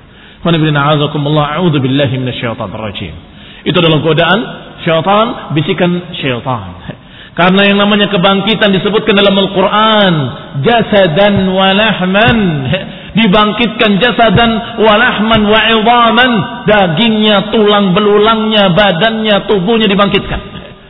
Itu adalah godaan syaitan, bisikan syaitan. Karena yang namanya kebangkitan disebutkan dalam Al-Quran, jasadan wa lahman, dibangkitkan jasadan wa lahman wa idhaman, dagingnya, tulang belulangnya, badannya, tubuhnya dibangkitkan.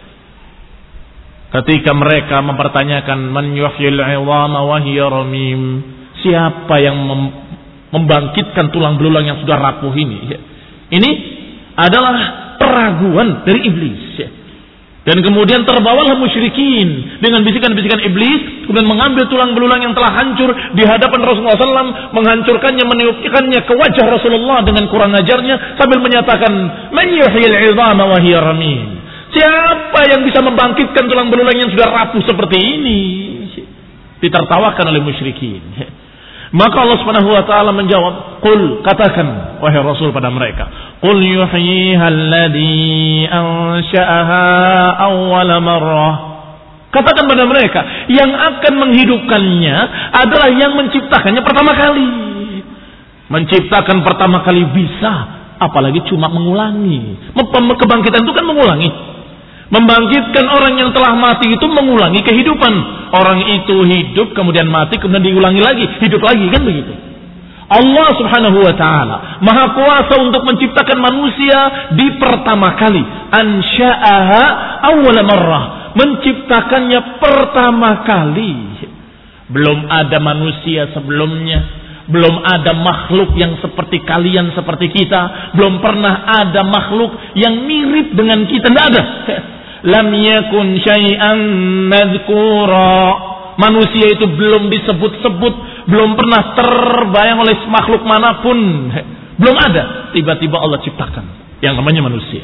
Ketika mereka mempertanyakan man yuhyil idhama wa hiya ramim, siapa yang membangkitkan tulang belulang yang sudah rapuh ini? Ini adalah peraguan dari iblis. Dan kemudian terbawalah musyrikin dengan bisikan-bisikan iblis, kemudian mengambil tulang belulang yang telah hancur di hadapan Rasulullah SAW, menghancurkannya, meniupkannya ke wajah Rasulullah dengan kurang ajarnya, sambil menyatakan man yuhyil 'idhama wa hiya ramim. Siapa yang bisa membangkitkan tulang belulang yang sudah rapuh seperti ini? Ditertawakan oleh musyrikin. Maka Allah Subhanahu wa taala menjawab, "Qul," katakan wahai Rasul pada mereka, "Qul yuhyiha alladhi ansha'aha awwala marrah." Katakan pada mereka, yang akan menghidupkannya adalah yang menciptakannya pertama kali. Menciptakan pertama kali bisa, apalagi cuma mengulangi. Kebangkitan itu kan mengulangi. Membangkitkan orang yang telah mati itu mengulangi kehidupan. Orang itu hidup, kemudian mati, kemudian diulangi lagi, hidup lagi, kan begitu. Allah subhanahu wa ta'ala maha kuasa untuk menciptakan manusia di pertama kali. Ansha'aha awwala marrah. Menciptakannya pertama kali. Belum ada manusia sebelumnya. Belum ada makhluk yang seperti kalian, seperti kita. Belum pernah ada makhluk yang mirip dengan kita. Tidak ada. Lam yakun syai'an madhkura. Manusia itu belum disebut-sebut, belum pernah terbayang oleh makhluk manapun. Belum ada. Tiba-tiba Allah ciptakan yang namanya manusia.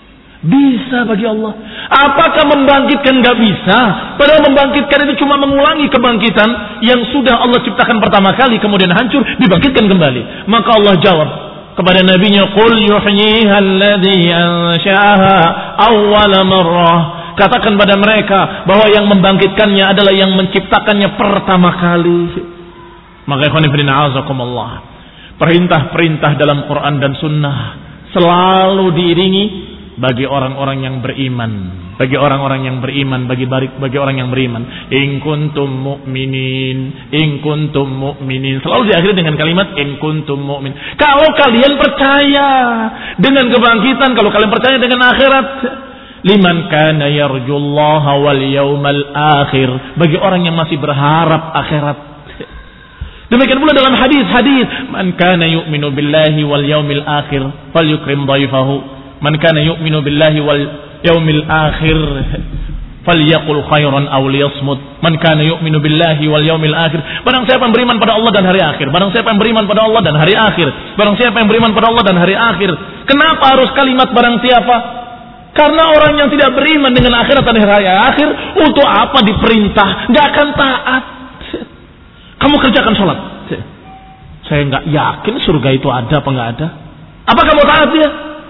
Bisa bagi Allah. Apakah membangkitkan? Gak bisa. Padahal membangkitkan itu cuma mengulangi kebangkitan yang sudah Allah ciptakan pertama kali kemudian hancur, dibangkitkan kembali. Maka Allah jawab kepada nabinya, qul yuhyiha alladhi ansha'aha awwala marrah. Katakan pada mereka bahwa yang membangkitkannya adalah yang menciptakannya pertama kali. Maka ikhwan fillah azakumullah, perintah-perintah dalam Quran dan Sunnah selalu diiringi bagi orang-orang yang beriman, bagi orang-orang yang beriman, bagi orang yang beriman. In kuntum mu'minin, in kuntum mu'minin. Selalu diakhiri dengan kalimat in kuntum mu'min. Kalau kalian percaya dengan kebangkitan, kalau kalian percaya dengan akhirat. Liman kana yarjullaha wal yawmal akhir. Bagi orang yang masih berharap akhirat. Demikian pula dalam hadis-hadis, man kana yu'minu billahi wal yawmil akhir falyukrim dhaifahu. Man kana yu'minu billahi wal yawmil akhir falyaqul khairan aw liyasmut. Man kana yu'minu billahi wal yawmil akhir. Barang siapa yang beriman pada Allah dan hari akhir. Barang siapa yang beriman pada Allah dan hari akhir. Barang siapa yang beriman pada Allah dan hari akhir. Kenapa harus kalimat barang siapa? Karena orang yang tidak beriman dengan akhirat dan hari akhir, untuk apa diperintah? Gak akan taat. Kamu kerjakan sholat. Saya gak yakin surga itu ada apa gak ada. Apa kamu taat dia?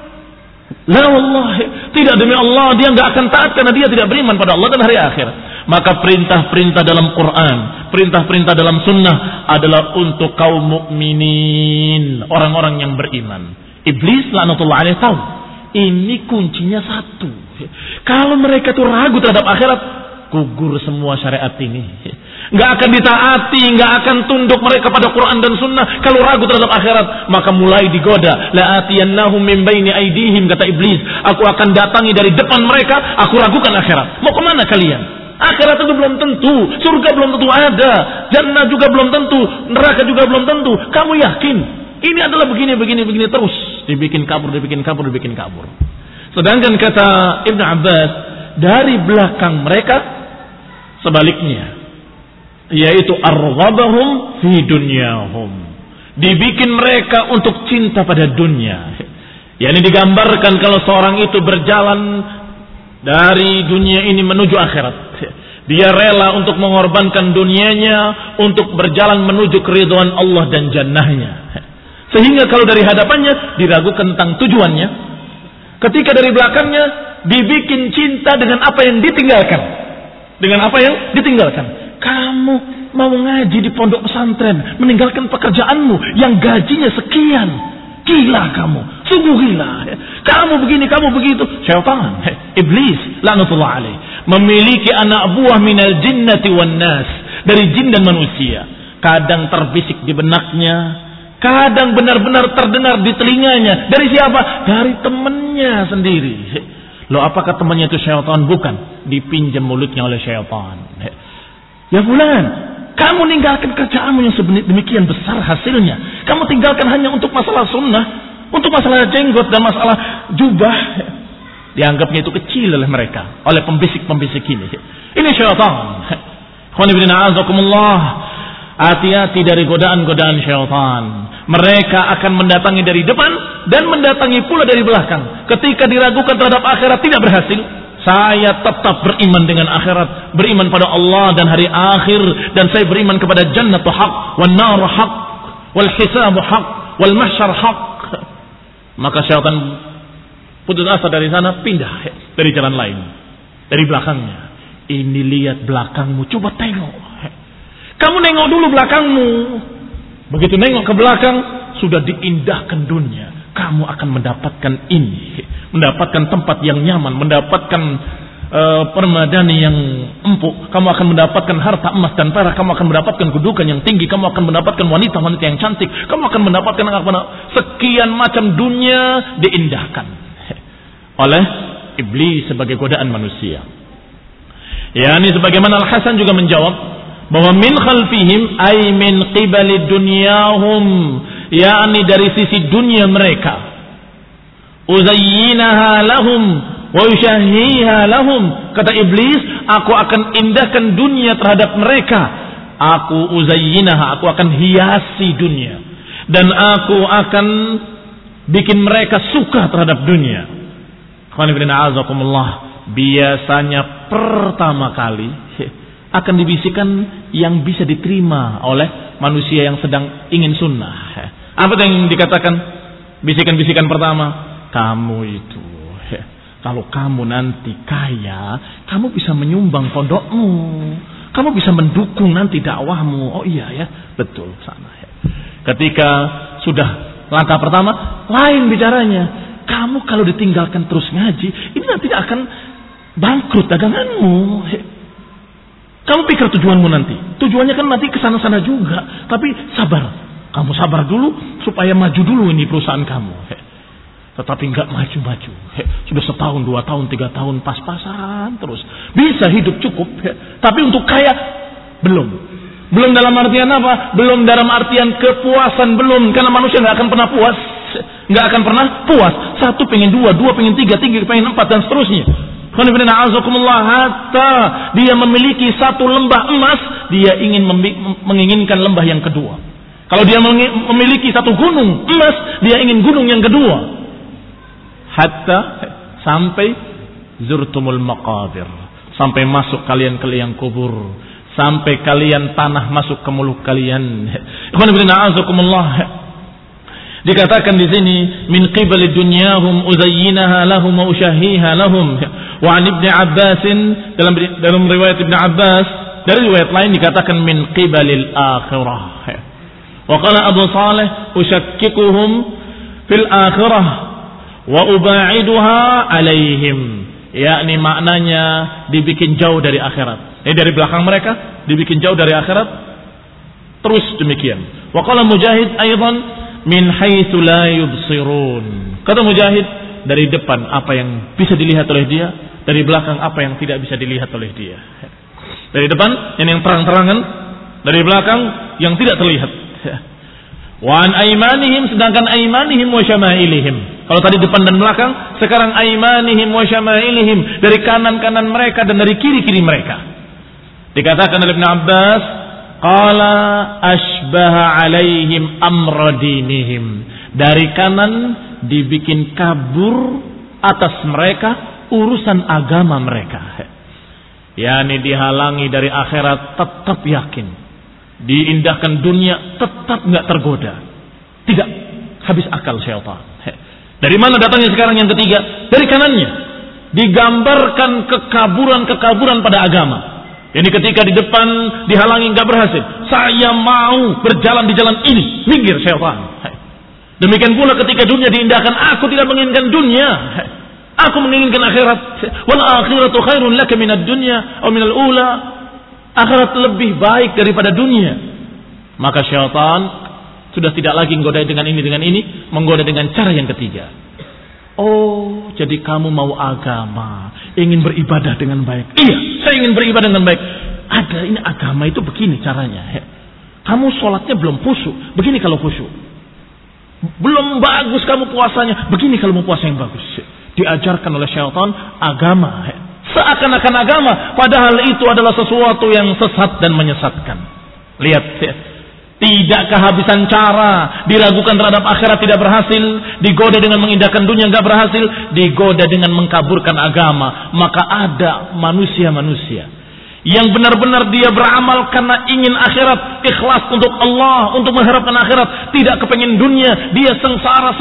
La wallahi, tidak, demi Allah dia gak akan taat karena dia tidak beriman pada Allah dan hari akhir. Maka perintah-perintah dalam Quran, perintah-perintah dalam sunnah adalah untuk kaum mukminin, orang-orang yang beriman. Iblis laknatullah alaih tahu ini kuncinya satu. Kalau mereka tuh ragu terhadap akhirat, gugur semua syariat ini. Gak akan ditaati, gak akan tunduk mereka pada Quran dan Sunnah. Kalau ragu terhadap akhirat, maka mulai digoda. La'atiyannahum min baini aidihim, kata Iblis. Aku akan datangi dari depan mereka, aku ragukan akhirat. Mau kemana kalian? Akhirat itu belum tentu, surga belum tentu ada, jannah juga belum tentu, neraka juga belum tentu. Kamu yakin? Ini adalah begini terus. Dibikin kabur. Sedangkan kata Ibn Abbas, dari belakang mereka sebaliknya, yaitu arghabahum fi dunyahum. Dibikin mereka untuk cinta pada dunia. Yani digambarkan kalau seorang itu berjalan dari dunia ini menuju akhirat. Dia rela untuk mengorbankan dunianya untuk berjalan menuju keridhaan Allah dan jannahnya. Sehingga kalau dari hadapannya diragukan tentang tujuannya, ketika dari belakangnya dibikin cinta dengan apa yang ditinggalkan. Dengan apa yang ditinggalkan. Kamu mau ngaji di pondok pesantren, meninggalkan pekerjaanmu yang gajinya sekian. Gila kamu, sungguh gila. Kamu begini, kamu begitu. Syaitan, iblis, laknatullah alaih, memiliki anak buah minal jinnati wan nas, dari jin dan manusia. Kadang terbisik di benaknya, kadang benar-benar terdengar di telinganya. Dari siapa? Dari temannya sendiri. Loh, apakah temannya itu syaitan? Bukan, dipinjam mulutnya oleh syaitan. Ya fulan, kamu ninggalkan kerjaanmu yang demikian besar hasilnya. Kamu tinggalkan hanya untuk masalah sunnah, untuk masalah jenggot dan masalah jubah. Dianggapnya itu kecil oleh mereka, oleh pembisik-pembisik ini. Ini syaitan. Hati-hati dari godaan-godaan syaitan. Mereka akan mendatangi dari depan dan mendatangi pula dari belakang. Ketika diragukan terhadap akhirat tidak berhasil, saya tetap beriman dengan akhirat, beriman pada Allah dan hari akhir, dan saya beriman kepada jannatu haq, wal naru haq, wal hisabu haq, wal mahsyar haq. Maka syaitan putus asa dari sana, pindah dari jalan lain, dari belakangnya. Ini lihat belakangmu, coba tengok. Kamu nengok dulu belakangmu. Begitu nengok ke belakang, sudah diindahkan dunia. Kamu akan mendapatkan ini, mendapatkan tempat yang nyaman, mendapatkan permadani yang empuk, kamu akan mendapatkan harta emas dan perak, kamu akan mendapatkan kedudukan yang tinggi, kamu akan mendapatkan wanita-wanita yang cantik, kamu akan mendapatkan sekian macam dunia diindahkan oleh iblis sebagai godaan manusia. Yani sebagaimana Al-Hasan juga menjawab bahwa min khalfihim ay min qibali dunyahum, yakni dari sisi dunia mereka, uzayyinaha lahum wa yushahhiha lahum, kata iblis, aku akan indahkan dunia terhadap mereka, aku uzayyinaha, aku akan hiasi dunia, dan aku akan bikin mereka suka terhadap dunia. Biasanya pertama kali akan dibisikkan yang bisa diterima oleh manusia yang sedang ingin sunnah. Apa yang dikatakan bisikan-bisikan pertama? Kamu itu, kalau kamu nanti kaya, kamu bisa menyumbang pondokmu, kamu bisa mendukung nanti dakwahmu. Oh iya ya, betul sana. Ketika sudah langkah pertama, lain bicaranya. Kamu kalau ditinggalkan terus ngaji, ini nanti akan bangkrut daganganmu. Kamu pikir tujuanmu nanti, tujuannya kan nanti kesana-sana juga. Tapi sabar, kamu sabar dulu supaya maju dulu ini perusahaan kamu. Tetapi nggak maju-maju. Sudah setahun, 2 tahun, 3 tahun pas-pasan terus. Bisa hidup cukup. Tapi untuk kaya belum. Belum dalam artian apa? Belum dalam artian kepuasan, belum. Karena manusia nggak akan pernah puas. Nggak akan pernah puas. 1 pengen 2, 2 pengen 3, 3 pengen 4 dan seterusnya. Hatta dia memiliki 1 lembah emas, dia ingin menginginkan lembah yang kedua. Kalau dia memiliki 1 gunung emas, dia ingin gunung yang kedua. Hatta sampai zurtumul maqabir, sampai masuk kalian ke liang kubur, sampai kalian tanah masuk ke mulut kalian. Dikatakan di sini min qibali dunyahum uzayyinaha lahum wa ushahhiha lahum. Wa an Ibnu Abbas, dalam riwayat Ibnu Abbas, dari riwayat lain dikatakan min qibalil akhirah. Wa qala Abu Saleh ushakkikuhum fil akhirah wa ubaiduha alaihim, yakni maknanya dibikin jauh dari akhirat. Dari belakang mereka dibikin jauh dari akhirat. Terus demikian. Wa qala Mujahid aidan min haitsu la yubsirun. Kata Mujahid, dari depan apa yang bisa dilihat oleh dia, dari belakang apa yang tidak bisa dilihat oleh dia. Dari depan yang terang-terangan, dari belakang yang tidak terlihat. Wa an aimanihim, sedangkan aimanihim wa syama'ilihim. Kalau tadi depan dan belakang, sekarang aimanihim wa syama'ilihim, dari kanan-kanan mereka dan dari kiri-kiri mereka. Dikatakan oleh Ibnu Abbas, qala ashbaha alaihim amra dinihim, dari kanan dibikin kabur atas mereka urusan agama mereka, yakni dihalangi dari akhirat, tetap yakin, diindahkan dunia, tetap nggak tergoda, tidak habis akal syaitan. Dari mana datangnya sekarang yang ketiga? Dari kanannya digambarkan kekaburan pada agama. Jadi ketika di depan dihalangi nggak berhasil, saya mau berjalan di jalan ini, minggir syaitan. Demikian pula ketika dunia diindahkan, aku tidak menginginkan dunia, aku menginginkan akhirat. Wal akhiratu khairun laka minad dunya atau minal ula, akhirat lebih baik daripada dunia. Maka syaitan sudah tidak lagi menggoda dengan ini, menggoda dengan cara yang ketiga. Oh, jadi kamu mau agama, ingin beribadah dengan baik. Iya, saya ingin beribadah dengan baik. Ada, ini agama itu begini caranya. Kamu sholatnya belum khusyuk, begini kalau khusyuk. Belum bagus kamu puasanya, begini kalau mau puasa yang bagus. Diajarkan oleh syaitan agama, seakan-akan agama, padahal itu adalah sesuatu yang sesat dan menyesatkan. Lihat, tidak kehabisan cara, diragukan terhadap akhirat tidak berhasil, digoda dengan mengindahkan dunia tidak berhasil, digoda dengan mengkaburkan agama. Maka ada manusia-manusia yang benar-benar dia beramal karena ingin akhirat, ikhlas untuk Allah, untuk mengharapkan akhirat, tidak kepengen dunia, dia sengsara.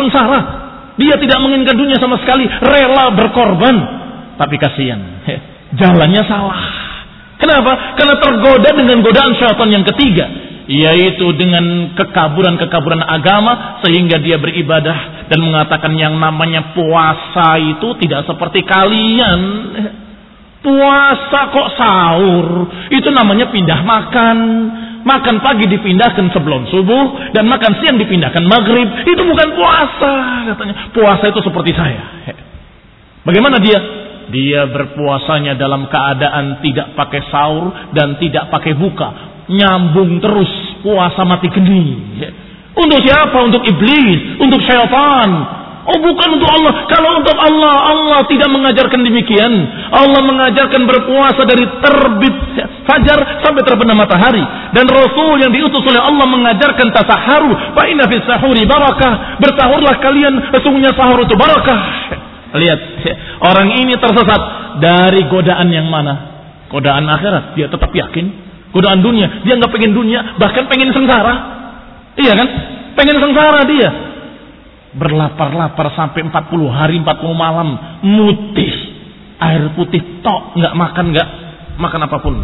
Dia tidak menginginkan dunia sama sekali, rela berkorban. Tapi kasihan, jalannya salah. Kenapa? Karena tergoda dengan godaan syaitan yang ketiga, yaitu dengan kekaburan agama, sehingga dia beribadah dan mengatakan yang namanya puasa itu tidak seperti kalian. Puasa kok sahur? Itu namanya pindah makan. Makan pagi dipindahkan sebelum subuh dan makan siang dipindahkan maghrib. Itu bukan puasa katanya. Puasa itu seperti saya. Bagaimana dia? Dia berpuasanya dalam keadaan tidak pakai sahur dan tidak pakai buka. Nyambung terus, puasa mati geni. Untuk siapa? Untuk iblis, untuk syaitan. Oh, bukan untuk Allah. Kalau untuk Allah, Allah tidak mengajarkan demikian. Allah mengajarkan berpuasa dari terbit fajar sampai terbenam matahari. Dan Rasul yang diutus oleh Allah mengajarkan tasaharu. Fa inna fis sahuri barakah. Bersahurlah kalian, sesungguhnya sahur itu barakah. Lihat, orang ini tersesat dari godaan yang mana? Godaan akhirat, dia tetap yakin. Godaan dunia, dia nggak pengen dunia, bahkan pengen sengsara. Iya kan? Pengen sengsara dia. Berlapar-lapar sampai 40 hari 40 malam, mutih, air putih tok, nggak makan apapun.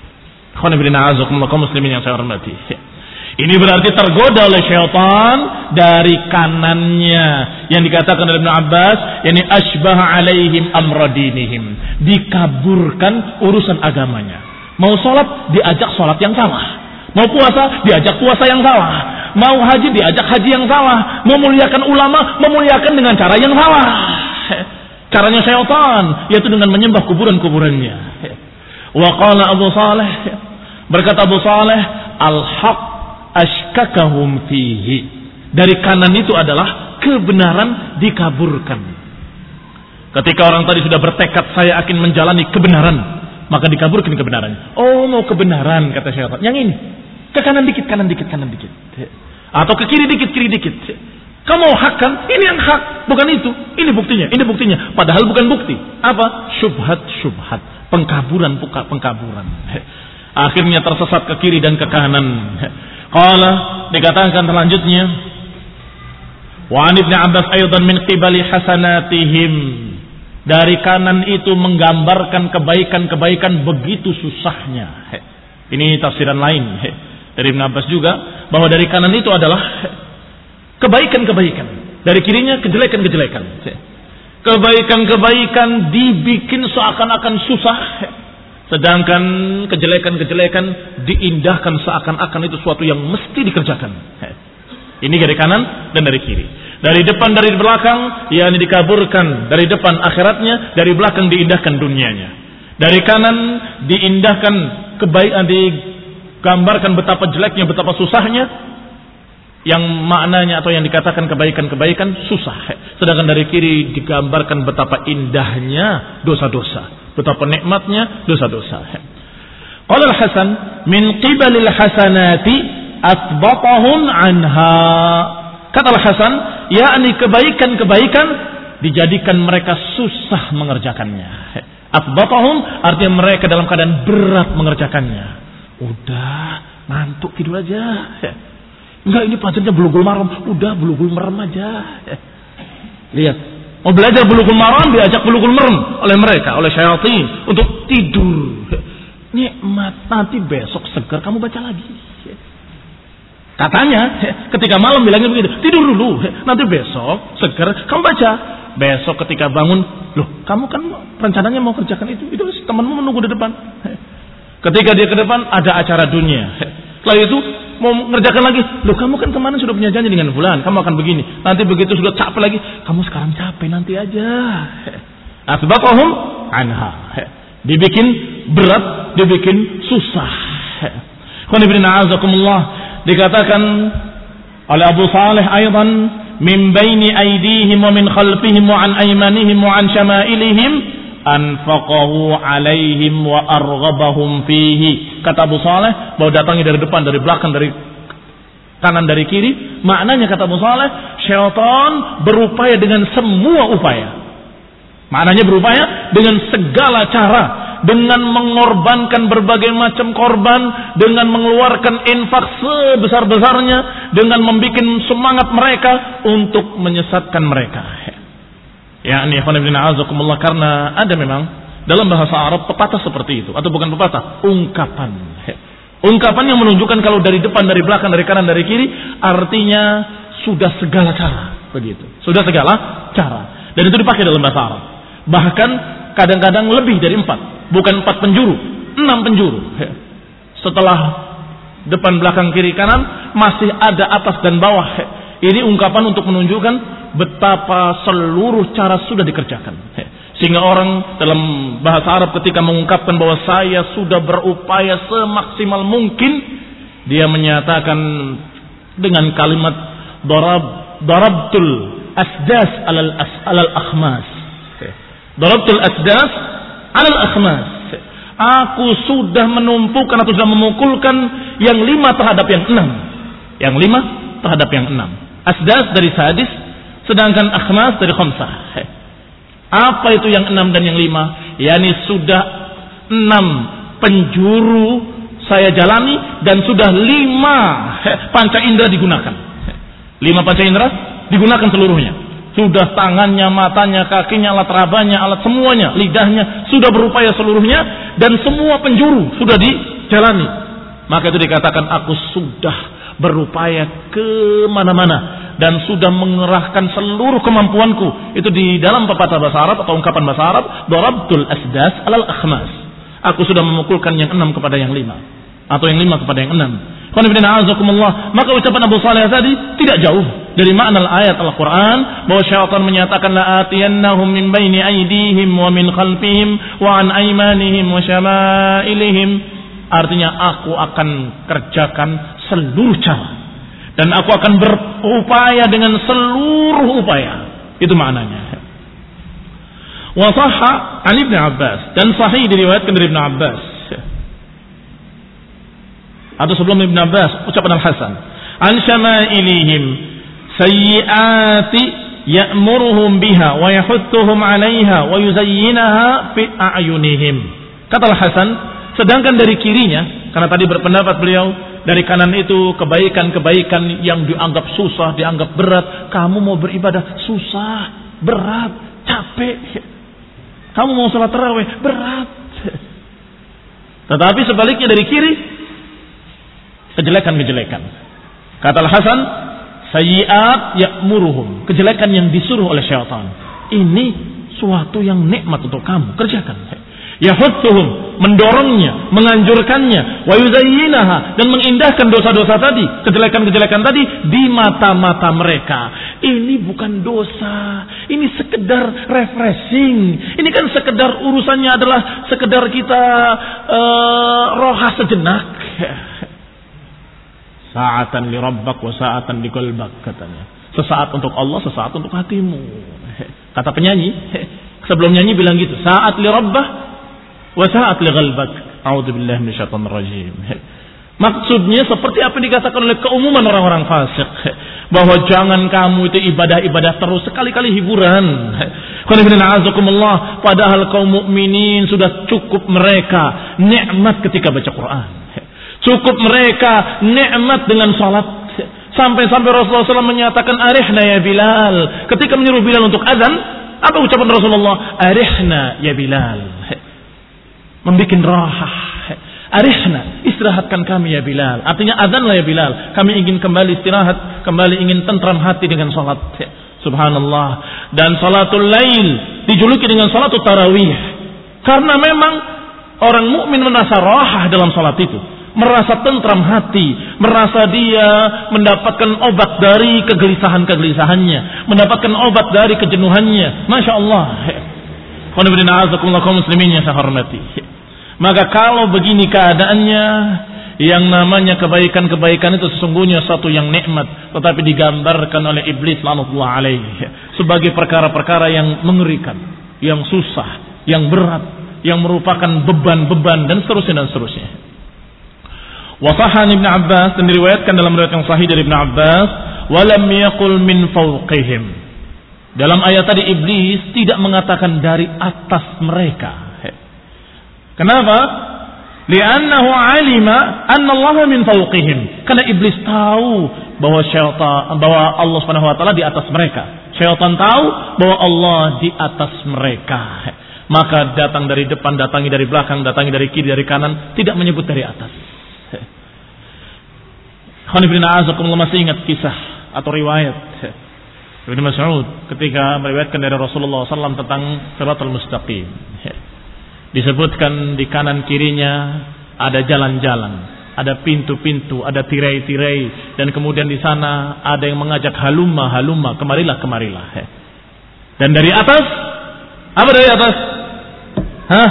Kaum muslimin yang saya hormati. Ini berarti tergoda oleh syaitan dari kanannya, yang dikatakan oleh Ibnu Abbas, yakni asbaha alaihim amradinihim, dikaburkan urusan agamanya. Mau sholat diajak sholat yang salah, mau puasa diajak puasa yang salah, mau haji diajak haji yang salah, memuliakan ulama memuliakan dengan cara yang salah. Caranya syaitan, yaitu dengan menyembah kuburan-kuburannya. Wa qala Abu Saleh, berkata Abu Saleh, al-haq ashkakahum fihi. Dari kanan itu adalah kebenaran dikaburkan. Ketika orang tadi sudah bertekad, saya akan menjalani kebenaran, maka dikaburkan kebenarannya. Oh, mau kebenaran, kata syaitan. Yang ini, ke kanan dikit, kanan dikit, kanan dikit. Atau ke kiri dikit, kiri dikit. Kamu mau hak kan? Ini yang hak, bukan itu. Ini buktinya, ini buktinya. Padahal bukan bukti. Apa? Syubhat. Pengkaburan. Akhirnya tersesat ke kiri dan ke kanan. Qala, dikatakan selanjutnya, wa an Ibnu Abbas aidan min qibali hasanatihim. Dari kanan itu menggambarkan kebaikan-kebaikan begitu susahnya. Ini tafsiran lain dari Ibnu Abbas juga, bahwa dari kanan itu adalah kebaikan-kebaikan, dari kirinya kejelekan-kejelekan. Kebaikan-kebaikan dibikin seakan-akan susah, sedangkan kejelekan-kejelekan diindahkan seakan-akan itu suatu yang mesti dikerjakan. Ini dari kanan dan dari kiri. Dari depan, dari belakang, yakni dikaburkan. Dari depan akhiratnya, dari belakang diindahkan dunianya. Dari kanan diindahkan kebaikan, digambarkan betapa jeleknya, betapa susahnya, yang maknanya atau yang dikatakan kebaikan-kebaikan susah. Sedangkan dari kiri digambarkan betapa indahnya dosa-dosa, betapa nikmatnya dosa-dosa. Qala al-Hasan min qibalil hasanati asbatahun anha. Kata al-Hasan, yakni kebaikan-kebaikan dijadikan mereka susah mengerjakannya. Asbatahum artinya mereka dalam keadaan berat mengerjakannya. Udah, ngantuk tidur aja. Enggak, ini pelajarnya Bulughul Maram. Udah, Bulughul Maram aja. Lihat, mau belajar Bulughul Maram, diajak Bulughul Maram oleh mereka, oleh syaitan untuk tidur. Nikmat, nanti besok segar kamu baca lagi. Katanya, ketika malam bilangnya begitu, tidur dulu, nanti besok segar kamu baca. Besok ketika bangun, loh, kamu kan rencananya mau kerjakan itu temanmu menunggu di depan. Ketika dia ke depan, ada acara dunia. Setelah itu mau ngerjakan lagi, loh, kamu kan kemarin sudah punya janji dengan fulan, kamu akan begini. Nanti begitu sudah capek lagi, kamu sekarang capek, nanti aja. Asbaqahum anha. Dibikin berat, dibikin susah. Qanibina azakumullah. Dikatakan oleh Abu Saleh aidan, min baini aydihim wa min khalfihim wa an aymanihim wa an syama'ilihim anfaqahu alaihim wa arghabahum fihi. Kata Abu Saleh, bahwa datangnya dari depan, dari belakang, dari kanan, dari kiri. Maknanya kata Abu Saleh, syaitan berupaya dengan semua upaya. Maknanya berupaya dengan segala cara, dengan mengorbankan berbagai macam korban, dengan mengeluarkan infak sebesar-besarnya, dengan membuat semangat mereka untuk menyesatkan mereka. Ya, ini azakumullah, karena ada memang dalam bahasa Arab pepatah seperti itu, atau bukan pepatah, ungkapan. Ungkapan yang menunjukkan kalau dari depan, dari belakang, dari kanan, dari kiri, artinya sudah segala cara, begitu. Sudah segala cara. Dan itu dipakai dalam bahasa Arab. Bahkan kadang-kadang lebih dari 4. Bukan 4 penjuru, 6 penjuru. Setelah depan, belakang, kiri, kanan, masih ada atas dan bawah. Ini ungkapan untuk menunjukkan betapa seluruh cara sudah dikerjakan. Sehingga orang dalam bahasa Arab ketika mengungkapkan bahwa saya sudah berupaya semaksimal mungkin, dia menyatakan dengan kalimat darabtul asdas alal akhmas. Darabtul asdas alal akhmas. Aku sudah menumpukan atau sudah memukulkan yang 5 terhadap yang 6. Yang 5 terhadap yang 6. Asdas dari sadis, sedangkan akhmas dari khamsah. Apa itu yang 6 dan yang 5? Yani sudah 6 penjuru saya jalani dan sudah 5 panca indera digunakan. 5 panca indera digunakan seluruhnya. Sudah tangannya, matanya, kakinya, alat rabanya, alat semuanya, lidahnya sudah berupaya seluruhnya dan semua penjuru sudah dijalani. Maka itu dikatakan aku sudah berupaya kemana-mana dan sudah mengerahkan seluruh kemampuanku. Itu di dalam pepatah bahasa Arab atau ungkapan bahasa Arab, darabtul asdas alal akhmas. Aku sudah memukulkan yang 6 kepada yang 5 atau yang 5 kepada yang 6. Maka ucapan Abu Saleh tadi tidak jauh dari makna ayat Al-Quran bahwa syaitan menyatakan la'atiyannahum min baini aydihim wa min khalfihim wa an aymanihim wa syama'ilihim. Artinya aku akan kerjakan seluruh cara dan aku akan berupaya dengan seluruh upaya. Itu maknanya. Wa sahha an Ibnu Abbas, dan sahih diriwayatkan dari Ibnu Abbas. Atau sebelum Ibnu Abbas ucapan Al-Hasan, an syama'ilihim sayyiati ya'muruhum biha wa yahuttuhum 'alaiha wa yuzayyinaha fi a'yunihim. Kata Al-Hasan, sedangkan dari kirinya, karena tadi berpendapat beliau dari kanan itu kebaikan-kebaikan yang dianggap susah, dianggap berat. Kamu mau beribadah susah, berat, capek. Kamu mau salat tarawih, berat. Tetapi sebaliknya dari kiri, kejelekan-kejelekan. Kata Al-Hasan, sayyi'at ya'muruhum, kejelekan yang disuruh oleh syaitan. Ini suatu yang nikmat untuk kamu, kerjakan. Yahuttuhum, mendorongnya, menganjurkannya, wa yuzayyinaha, dan mengindahkan dosa-dosa tadi, kejelekan-kejelekan tadi di mata-mata mereka. Ini bukan dosa, ini sekedar refreshing. Ini kan sekedar urusannya adalah sekedar kita roha sejenak. Sa'atan li rabbak wa sa'atan li qalbak, katanya. Sesaat untuk Allah, sesaat untuk hatimu. Kata penyanyi, sebelum nyanyi bilang gitu, sa'at li rabbah wa sa'at li qalbak. A'udzubillahi minasyaitonir rajim. Maksudnya seperti apa dikatakan oleh keumuman orang-orang fasik, bahwa jangan kamu itu ibadah-ibadah terus, sekali-kali hiburan. Padahal kaum mukminin sudah cukup mereka nikmat ketika baca Quran. Cukup mereka nikmat dengan salat. Sampai-sampai Rasulullah SAW menyatakan arihna ya Bilal. Ketika menyuruh Bilal untuk azan, apa ucapan Rasulullah? Arihna ya Bilal. Membikin rahah. Arihna, istirahatkan kami ya Bilal. Artinya azanlah ya Bilal. Kami ingin kembali istirahat, kembali ingin tentram hati dengan salat. Subhanallah. Dan salatul lail dijuluki dengan salatul tarawih. Karena memang orang mukmin merasa rahah dalam salat itu. Merasa tentram hati, merasa dia mendapatkan obat dari kegelisahan-kegelisahannya, mendapatkan obat dari kejenuhannya. Masya Allah. Kaum muslimin yang saya hormati. Maka kalau begini keadaannya, yang namanya kebaikan-kebaikan itu sesungguhnya satu yang nikmat, tetapi digambarkan oleh iblis laknatullah alaihi sebagai perkara-perkara yang mengerikan, yang susah, yang berat, yang merupakan beban-beban dan seterusnya dan seterusnya. Wasahan Ibn Abbas, dan diriwayatkan dalam riwayat yang sahih dari Ibn Abbas, walam yaqul min fawqihim. Dalam ayat tadi iblis tidak mengatakan dari atas mereka. Kenapa? Li'annahu alima anna Allah min fawqihim. Karena iblis tahu bahwa Allah Subhanahu wa taala di atas mereka. Syaitan tahu bahwa Allah di atas mereka. Maka datang dari depan, datangi dari belakang, datangi dari kiri, dari kanan, tidak menyebut dari atas. Masih ingat kisah atau riwayat Ibnu Mas'ud ketika meriwayatkan dari Rasulullah SAW tentang Shiratal Mustaqim. Disebutkan di kanan kirinya ada jalan-jalan, ada pintu-pintu, ada tirai-tirai, dan kemudian di sana ada yang mengajak halumma, halumma, kemarilah, kemarilah. Dan dari atas, apa dari atas? Hah?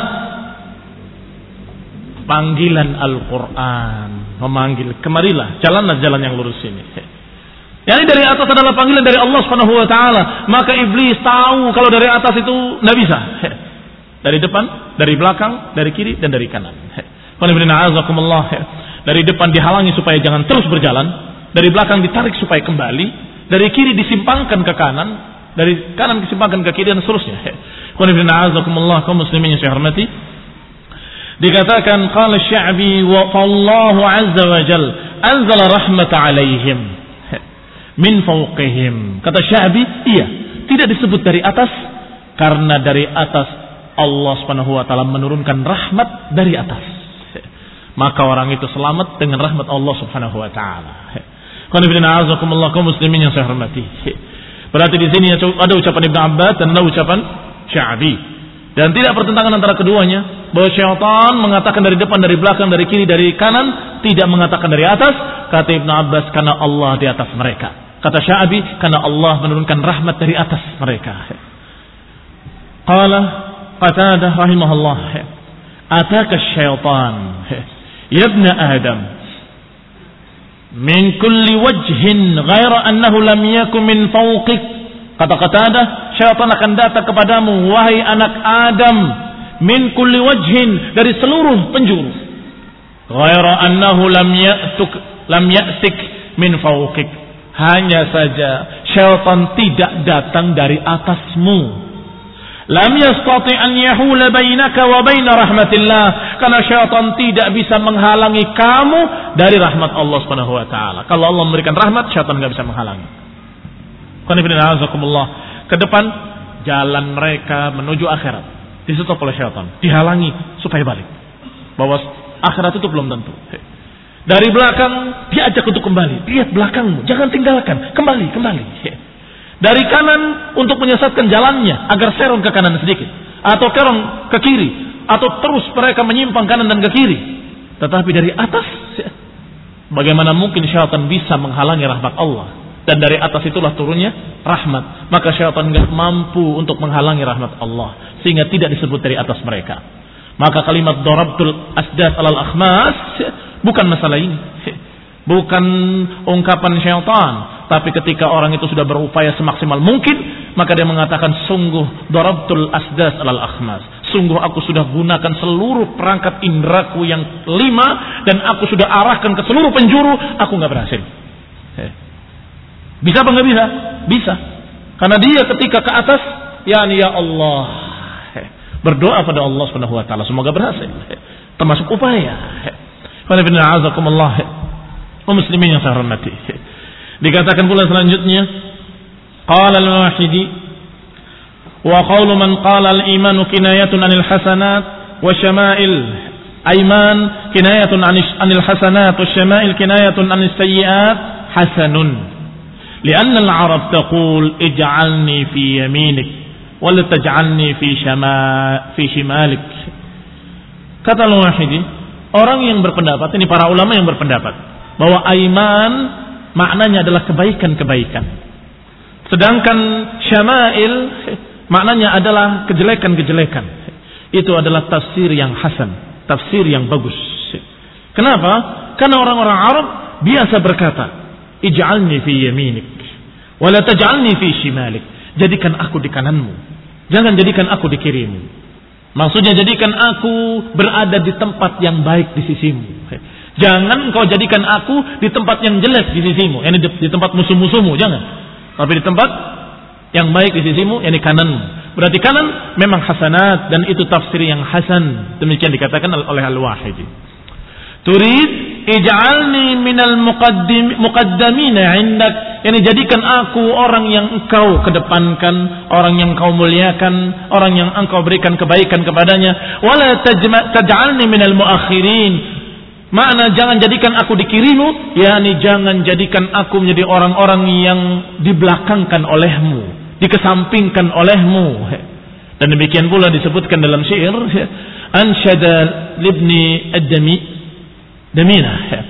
Panggilan Al-Quran, memanggil, kemarilah, jalanlah jalan yang lurus ini. Yani dari atas adalah panggilan dari Allah Subhanahu wa taala. Maka iblis tahu kalau dari atas itu enggak bisa. Dari depan, dari belakang, dari kiri dan dari kanan. Dari depan dihalangi supaya jangan terus berjalan, dari belakang ditarik supaya kembali, dari kiri disimpangkan ke kanan, dari kanan disimpangkan ke kiri dan seterusnya. Kaum muslimin yang saya hormati, dikatakan qala Sya'bi wa fallahu azza wa jal anzala rahmata alaihim min fawqihim. Kata Sya'bi, iya, tidak disebut dari atas karena dari atas Allah Subhanahu wa taala menurunkan rahmat dari atas. Maka orang itu selamat dengan rahmat Allah Subhanahu wa taala. Kaum muslimin yang saya hormati. Berarti di sini ada ucapan Ibnu Abbas dan ada ucapan Sya'bi. Dan tidak pertentangan antara keduanya, bahwa syaitan mengatakan dari depan, dari belakang, dari kiri, dari kanan, tidak mengatakan dari atas. Kata Ibnu Abbas, karena Allah di atas mereka. Kata Sya'bi, karena Allah menurunkan rahmat dari atas mereka. Qala Qatadah rahimahullah, ataka syaitan ya ibna Adam min kulli wajhin ghaira annahu lam yakun min fawqik. Kata Qatadah, syaitan akan datang kepadamu wahai anak Adam min kulli wajhin, dari seluruh penjuru, ghaira annahu lam ya'tik min fawqik, hanya saja syaitan tidak datang dari atasmu. Lam yastati an yahula bainaka wa baina rahmatillah, karena syaitan tidak bisa menghalangi kamu dari rahmat Allah Subhanahu wa taala. Kalau Allah memberikan rahmat, syaitan enggak bisa menghalangi. Ke depan jalan mereka menuju akhirat ditutup oleh syaitan, dihalangi supaya balik. Bahwa akhirat itu belum tentu. Dari belakang diajak untuk kembali. Lihat belakangmu, jangan tinggalkan, kembali. Dari kanan untuk menyesatkan jalannya agar serong ke kanan sedikit, atau serong ke kiri, atau terus mereka menyimpang kanan dan ke kiri. Tetapi dari atas, bagaimana mungkin syaitan bisa menghalangi rahmat Allah? Dan dari atas itulah turunnya rahmat. Maka syaitan tidak mampu untuk menghalangi rahmat Allah, sehingga tidak disebut dari atas mereka. Maka kalimat darabtul asdas alal akhmas bukan masalah ini, bukan ungkapan syaitan. Tapi ketika orang itu sudah berupaya semaksimal mungkin, maka dia mengatakan, sungguh darabtul asdas alal akhmas, sungguh aku sudah gunakan seluruh perangkat indraku yang 5 dan aku sudah arahkan ke seluruh penjuru, aku nggak berhasil. Bisa apa nggak bisa? Bisa. Karena dia ketika ke atas, ya Allah, berdoa pada Allah Subhanahu wa taala semoga berhasil. Termasuk upaya. Muslimin yang saya hormati. Dikatakan pula selanjutnya, qala al-Wahidi wa qawlu man qala al-imanu kinayatun 'anil hasanat wa syama'il, aiman kinayatun 'anil hasanat wa syama'il kinayatun 'anis sayyi'at hasanun, li'anna al-'arab taqul ij'alni fi yaminik wa la taj'alni fi shimalik. Kata al-Wahidi, orang yang berpendapat, ini para ulama yang berpendapat bahwa aiman maknanya adalah kebaikan-kebaikan. Sedangkan syama'il maknanya adalah kejelekan-kejelekan. Itu adalah tafsir yang hasan, tafsir yang bagus. Kenapa? Karena orang-orang Arab biasa berkata, ij'alni fi yaminik wa la taj'alni fi shimalik. Jadikan aku di kananmu, jangan jadikan aku di kirimu. Maksudnya jadikan aku berada di tempat yang baik di sisimu. Jangan kau jadikan aku di tempat yang jelek di sisimu, yakni di tempat musuh-musuhmu, jangan. Tapi di tempat yang baik di sisimu, yakni kananmu. Berarti kanan memang hasanat, dan itu tafsir yang hasan. Demikian dikatakan oleh Al-Wahidi. Turid ij'alni minal muqaddamina 'indak, yakni jadikan aku orang yang engkau kedepankan, orang yang engkau muliakan, orang yang engkau berikan kebaikan kepadanya. Wala taj'alni minal muakhirin. Makna jangan jadikan aku di kirimu, yakni jangan jadikan aku menjadi orang-orang yang dibelakangkan olehmu, dikesampingkan olehmu. Dan demikian pula disebutkan dalam syair ansyada libni damina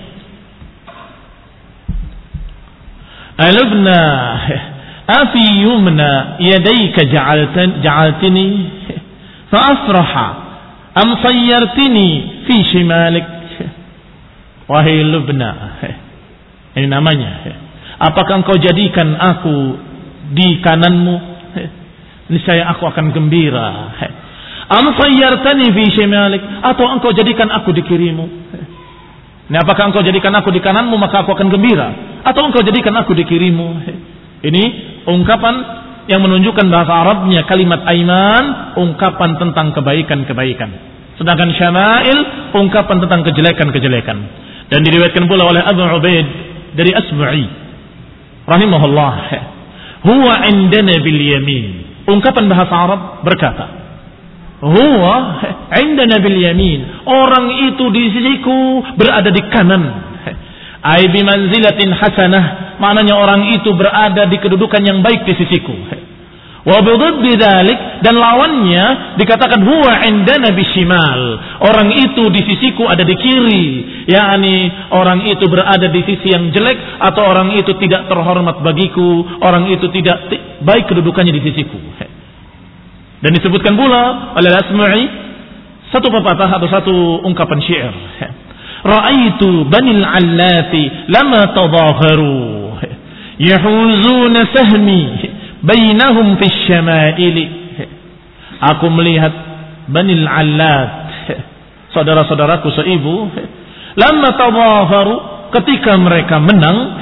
alubna afi yumna yadayka ja'altini fa asraha am sayyartini fi shimalik. Wahai Lubna, ini namanya, apakah engkau jadikan aku di kananmu? Niscaya aku akan gembira. Am sayyartani fi shimalik, atau engkau jadikan aku di kirimu? Nah, apakah engkau jadikan aku di kananmu maka aku akan gembira, atau engkau jadikan aku di kirimu? Ini ungkapan yang menunjukkan bahasa Arabnya kalimat aiman, ungkapan tentang kebaikan-kebaikan. Sedangkan syama'il, ungkapan tentang kejelekan-kejelekan. Dan diriwayatkan pula oleh Abu Ubaid dari Asma'i rahimahullah, huwa indana bil yamin. Ungkapan bahasa Arab berkata, huwa indana bil yamin, orang itu di sisiku berada di kanan. Ai bi manzilatin hasanah, maknanya orang itu berada di kedudukan yang baik di sisiku. Wa bididdi dzalik, dan lawannya dikatakan huwa indana bishimal, orang itu di sisiku ada di kiri, yakni orang itu berada di sisi yang jelek, atau orang itu tidak terhormat bagiku, orang itu tidak baik kedudukannya di sisiku. Dan disebutkan pula oleh Asma'i satu pepatah atau satu ungkapan syair, ra'aitu banil allati lama tadhaharu yahuzuna sahmi bainahum fi syama'ili. Aku melihat Banil Allat, saudara-saudaraku seibu, lamma tadhaharu, ketika mereka menang,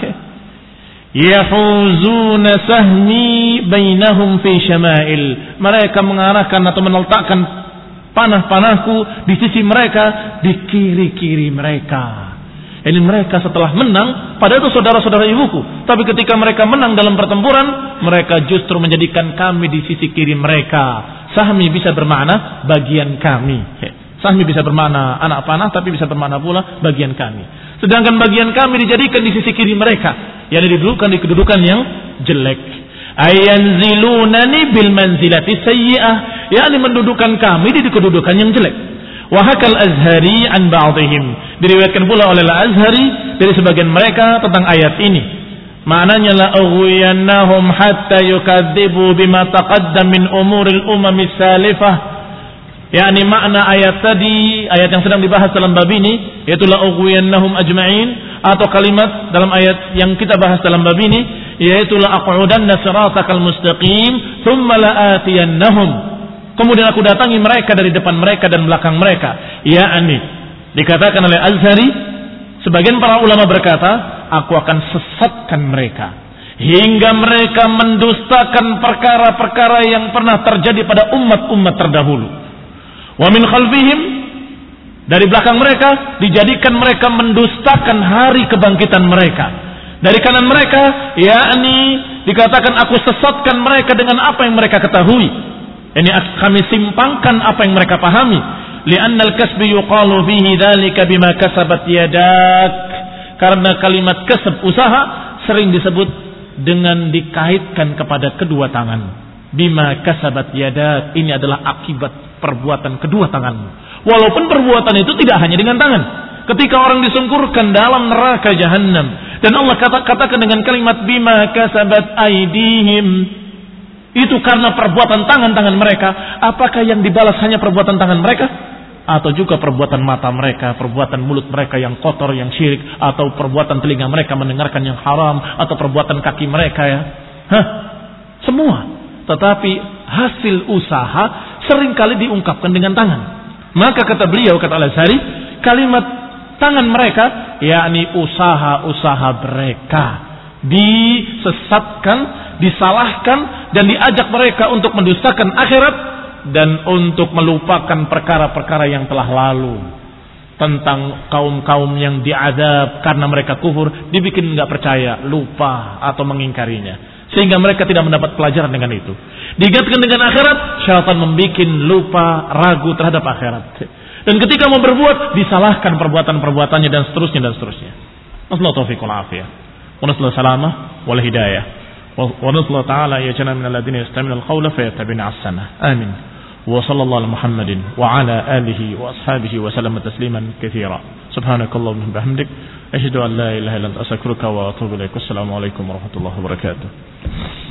yahuzuna sahmi bainahum fi syama'il, mereka mengarahkan atau meletakkan panah-panahku di sisi mereka, di kiri-kiri mereka. Ini mereka setelah menang, padahal itu saudara-saudara ibuku, tapi ketika mereka menang dalam pertempuran, mereka justru menjadikan kami di sisi kiri mereka. Sahmi bisa bermakna bagian kami. Sahmi bisa bermakna anak panah, tapi bisa bermakna pula bagian kami. Sedangkan bagian kami dijadikan di sisi kiri mereka, yang didudukan di kedudukan yang jelek. Ayanzilunani bil manzilati sayyi'ah, yakni mendudukan kami di kedudukan yang jelek. Wahakal Azhari an ba'dihim, diriwayatkan pula oleh Al-Azhari dari sebagian mereka tentang ayat ini. Maknanya la aghwiyannahum hatta yukadzibu bima taqaddam min umuril umamis salifah. yakni makna ayat tadi, ayat yang sedang dibahas dalam bab ini, yaitu la aghwiyannahum ajma'in, atau kalimat dalam ayat yang kita bahas dalam bab ini, yaitu la aqudanna siratakal mustaqim thumma la atiyannahum, kemudian aku datangi mereka dari depan mereka dan belakang mereka. Yakni dikatakan oleh Azhari, sebagian para ulama berkata, aku akan sesatkan mereka hingga mereka mendustakan perkara-perkara yang pernah terjadi pada umat-umat terdahulu. Wa min khalfihim, dari belakang mereka dijadikan mereka mendustakan hari kebangkitan mereka. Dari kanan mereka, yakni dikatakan aku sesatkan mereka dengan apa yang mereka ketahui. Ini kami simpangkan apa yang mereka pahami. Li'annal kasbi yuqalu fihi dzalika bima kasabat yadak. Karena kalimat kasab, usaha, sering disebut dengan dikaitkan kepada kedua tangan. Bima kasabat yadak, ini adalah akibat perbuatan kedua tanganmu. Walaupun perbuatan itu tidak hanya dengan tangan. Ketika orang disungkurkan dalam neraka jahannam, dan Allah katakan dengan kalimat bima kasabat aidihim, itu karena perbuatan tangan-tangan mereka. Apakah yang dibalas hanya perbuatan tangan mereka? Atau juga perbuatan mata mereka, perbuatan mulut mereka yang kotor, yang syirik, atau perbuatan telinga mereka mendengarkan yang haram, atau perbuatan kaki mereka ya? Semua. Tetapi hasil usaha seringkali diungkapkan dengan tangan. Maka kata beliau, kata Al-Azhari, kalimat tangan mereka, yakni usaha-usaha mereka, disesatkan, disalahkan, dan diajak mereka untuk mendustakan akhirat dan untuk melupakan perkara-perkara yang telah lalu. Tentang kaum-kaum yang diadab karena mereka kufur, dibikin nggak percaya, lupa atau mengingkarinya, sehingga mereka tidak mendapat pelajaran dengan itu. Diingatkan dengan akhirat, syaitan membuat lupa, ragu terhadap akhirat. Dan ketika mau berbuat, disalahkan perbuatan-perbuatannya dan seterusnya dan seterusnya. Nasallahu taufiq wal afiyah. Wa nasallahu salamah wal hidayah. Wa nasallahu ta'ala yaj'alna minal ladzina yastami'una al-qawla fayattabi'una ahsanah. Amin. Wa sallallahu ala Muhammadin wa ala alihi wa ashabihi wa sallam tasliman katsira. Subhanakallahumma wa bihamdik asyhadu an la ilaha illa anta astaghfiruka wa atubu ilaik. Assalamualaikum warahmatullahi wabarakatuh.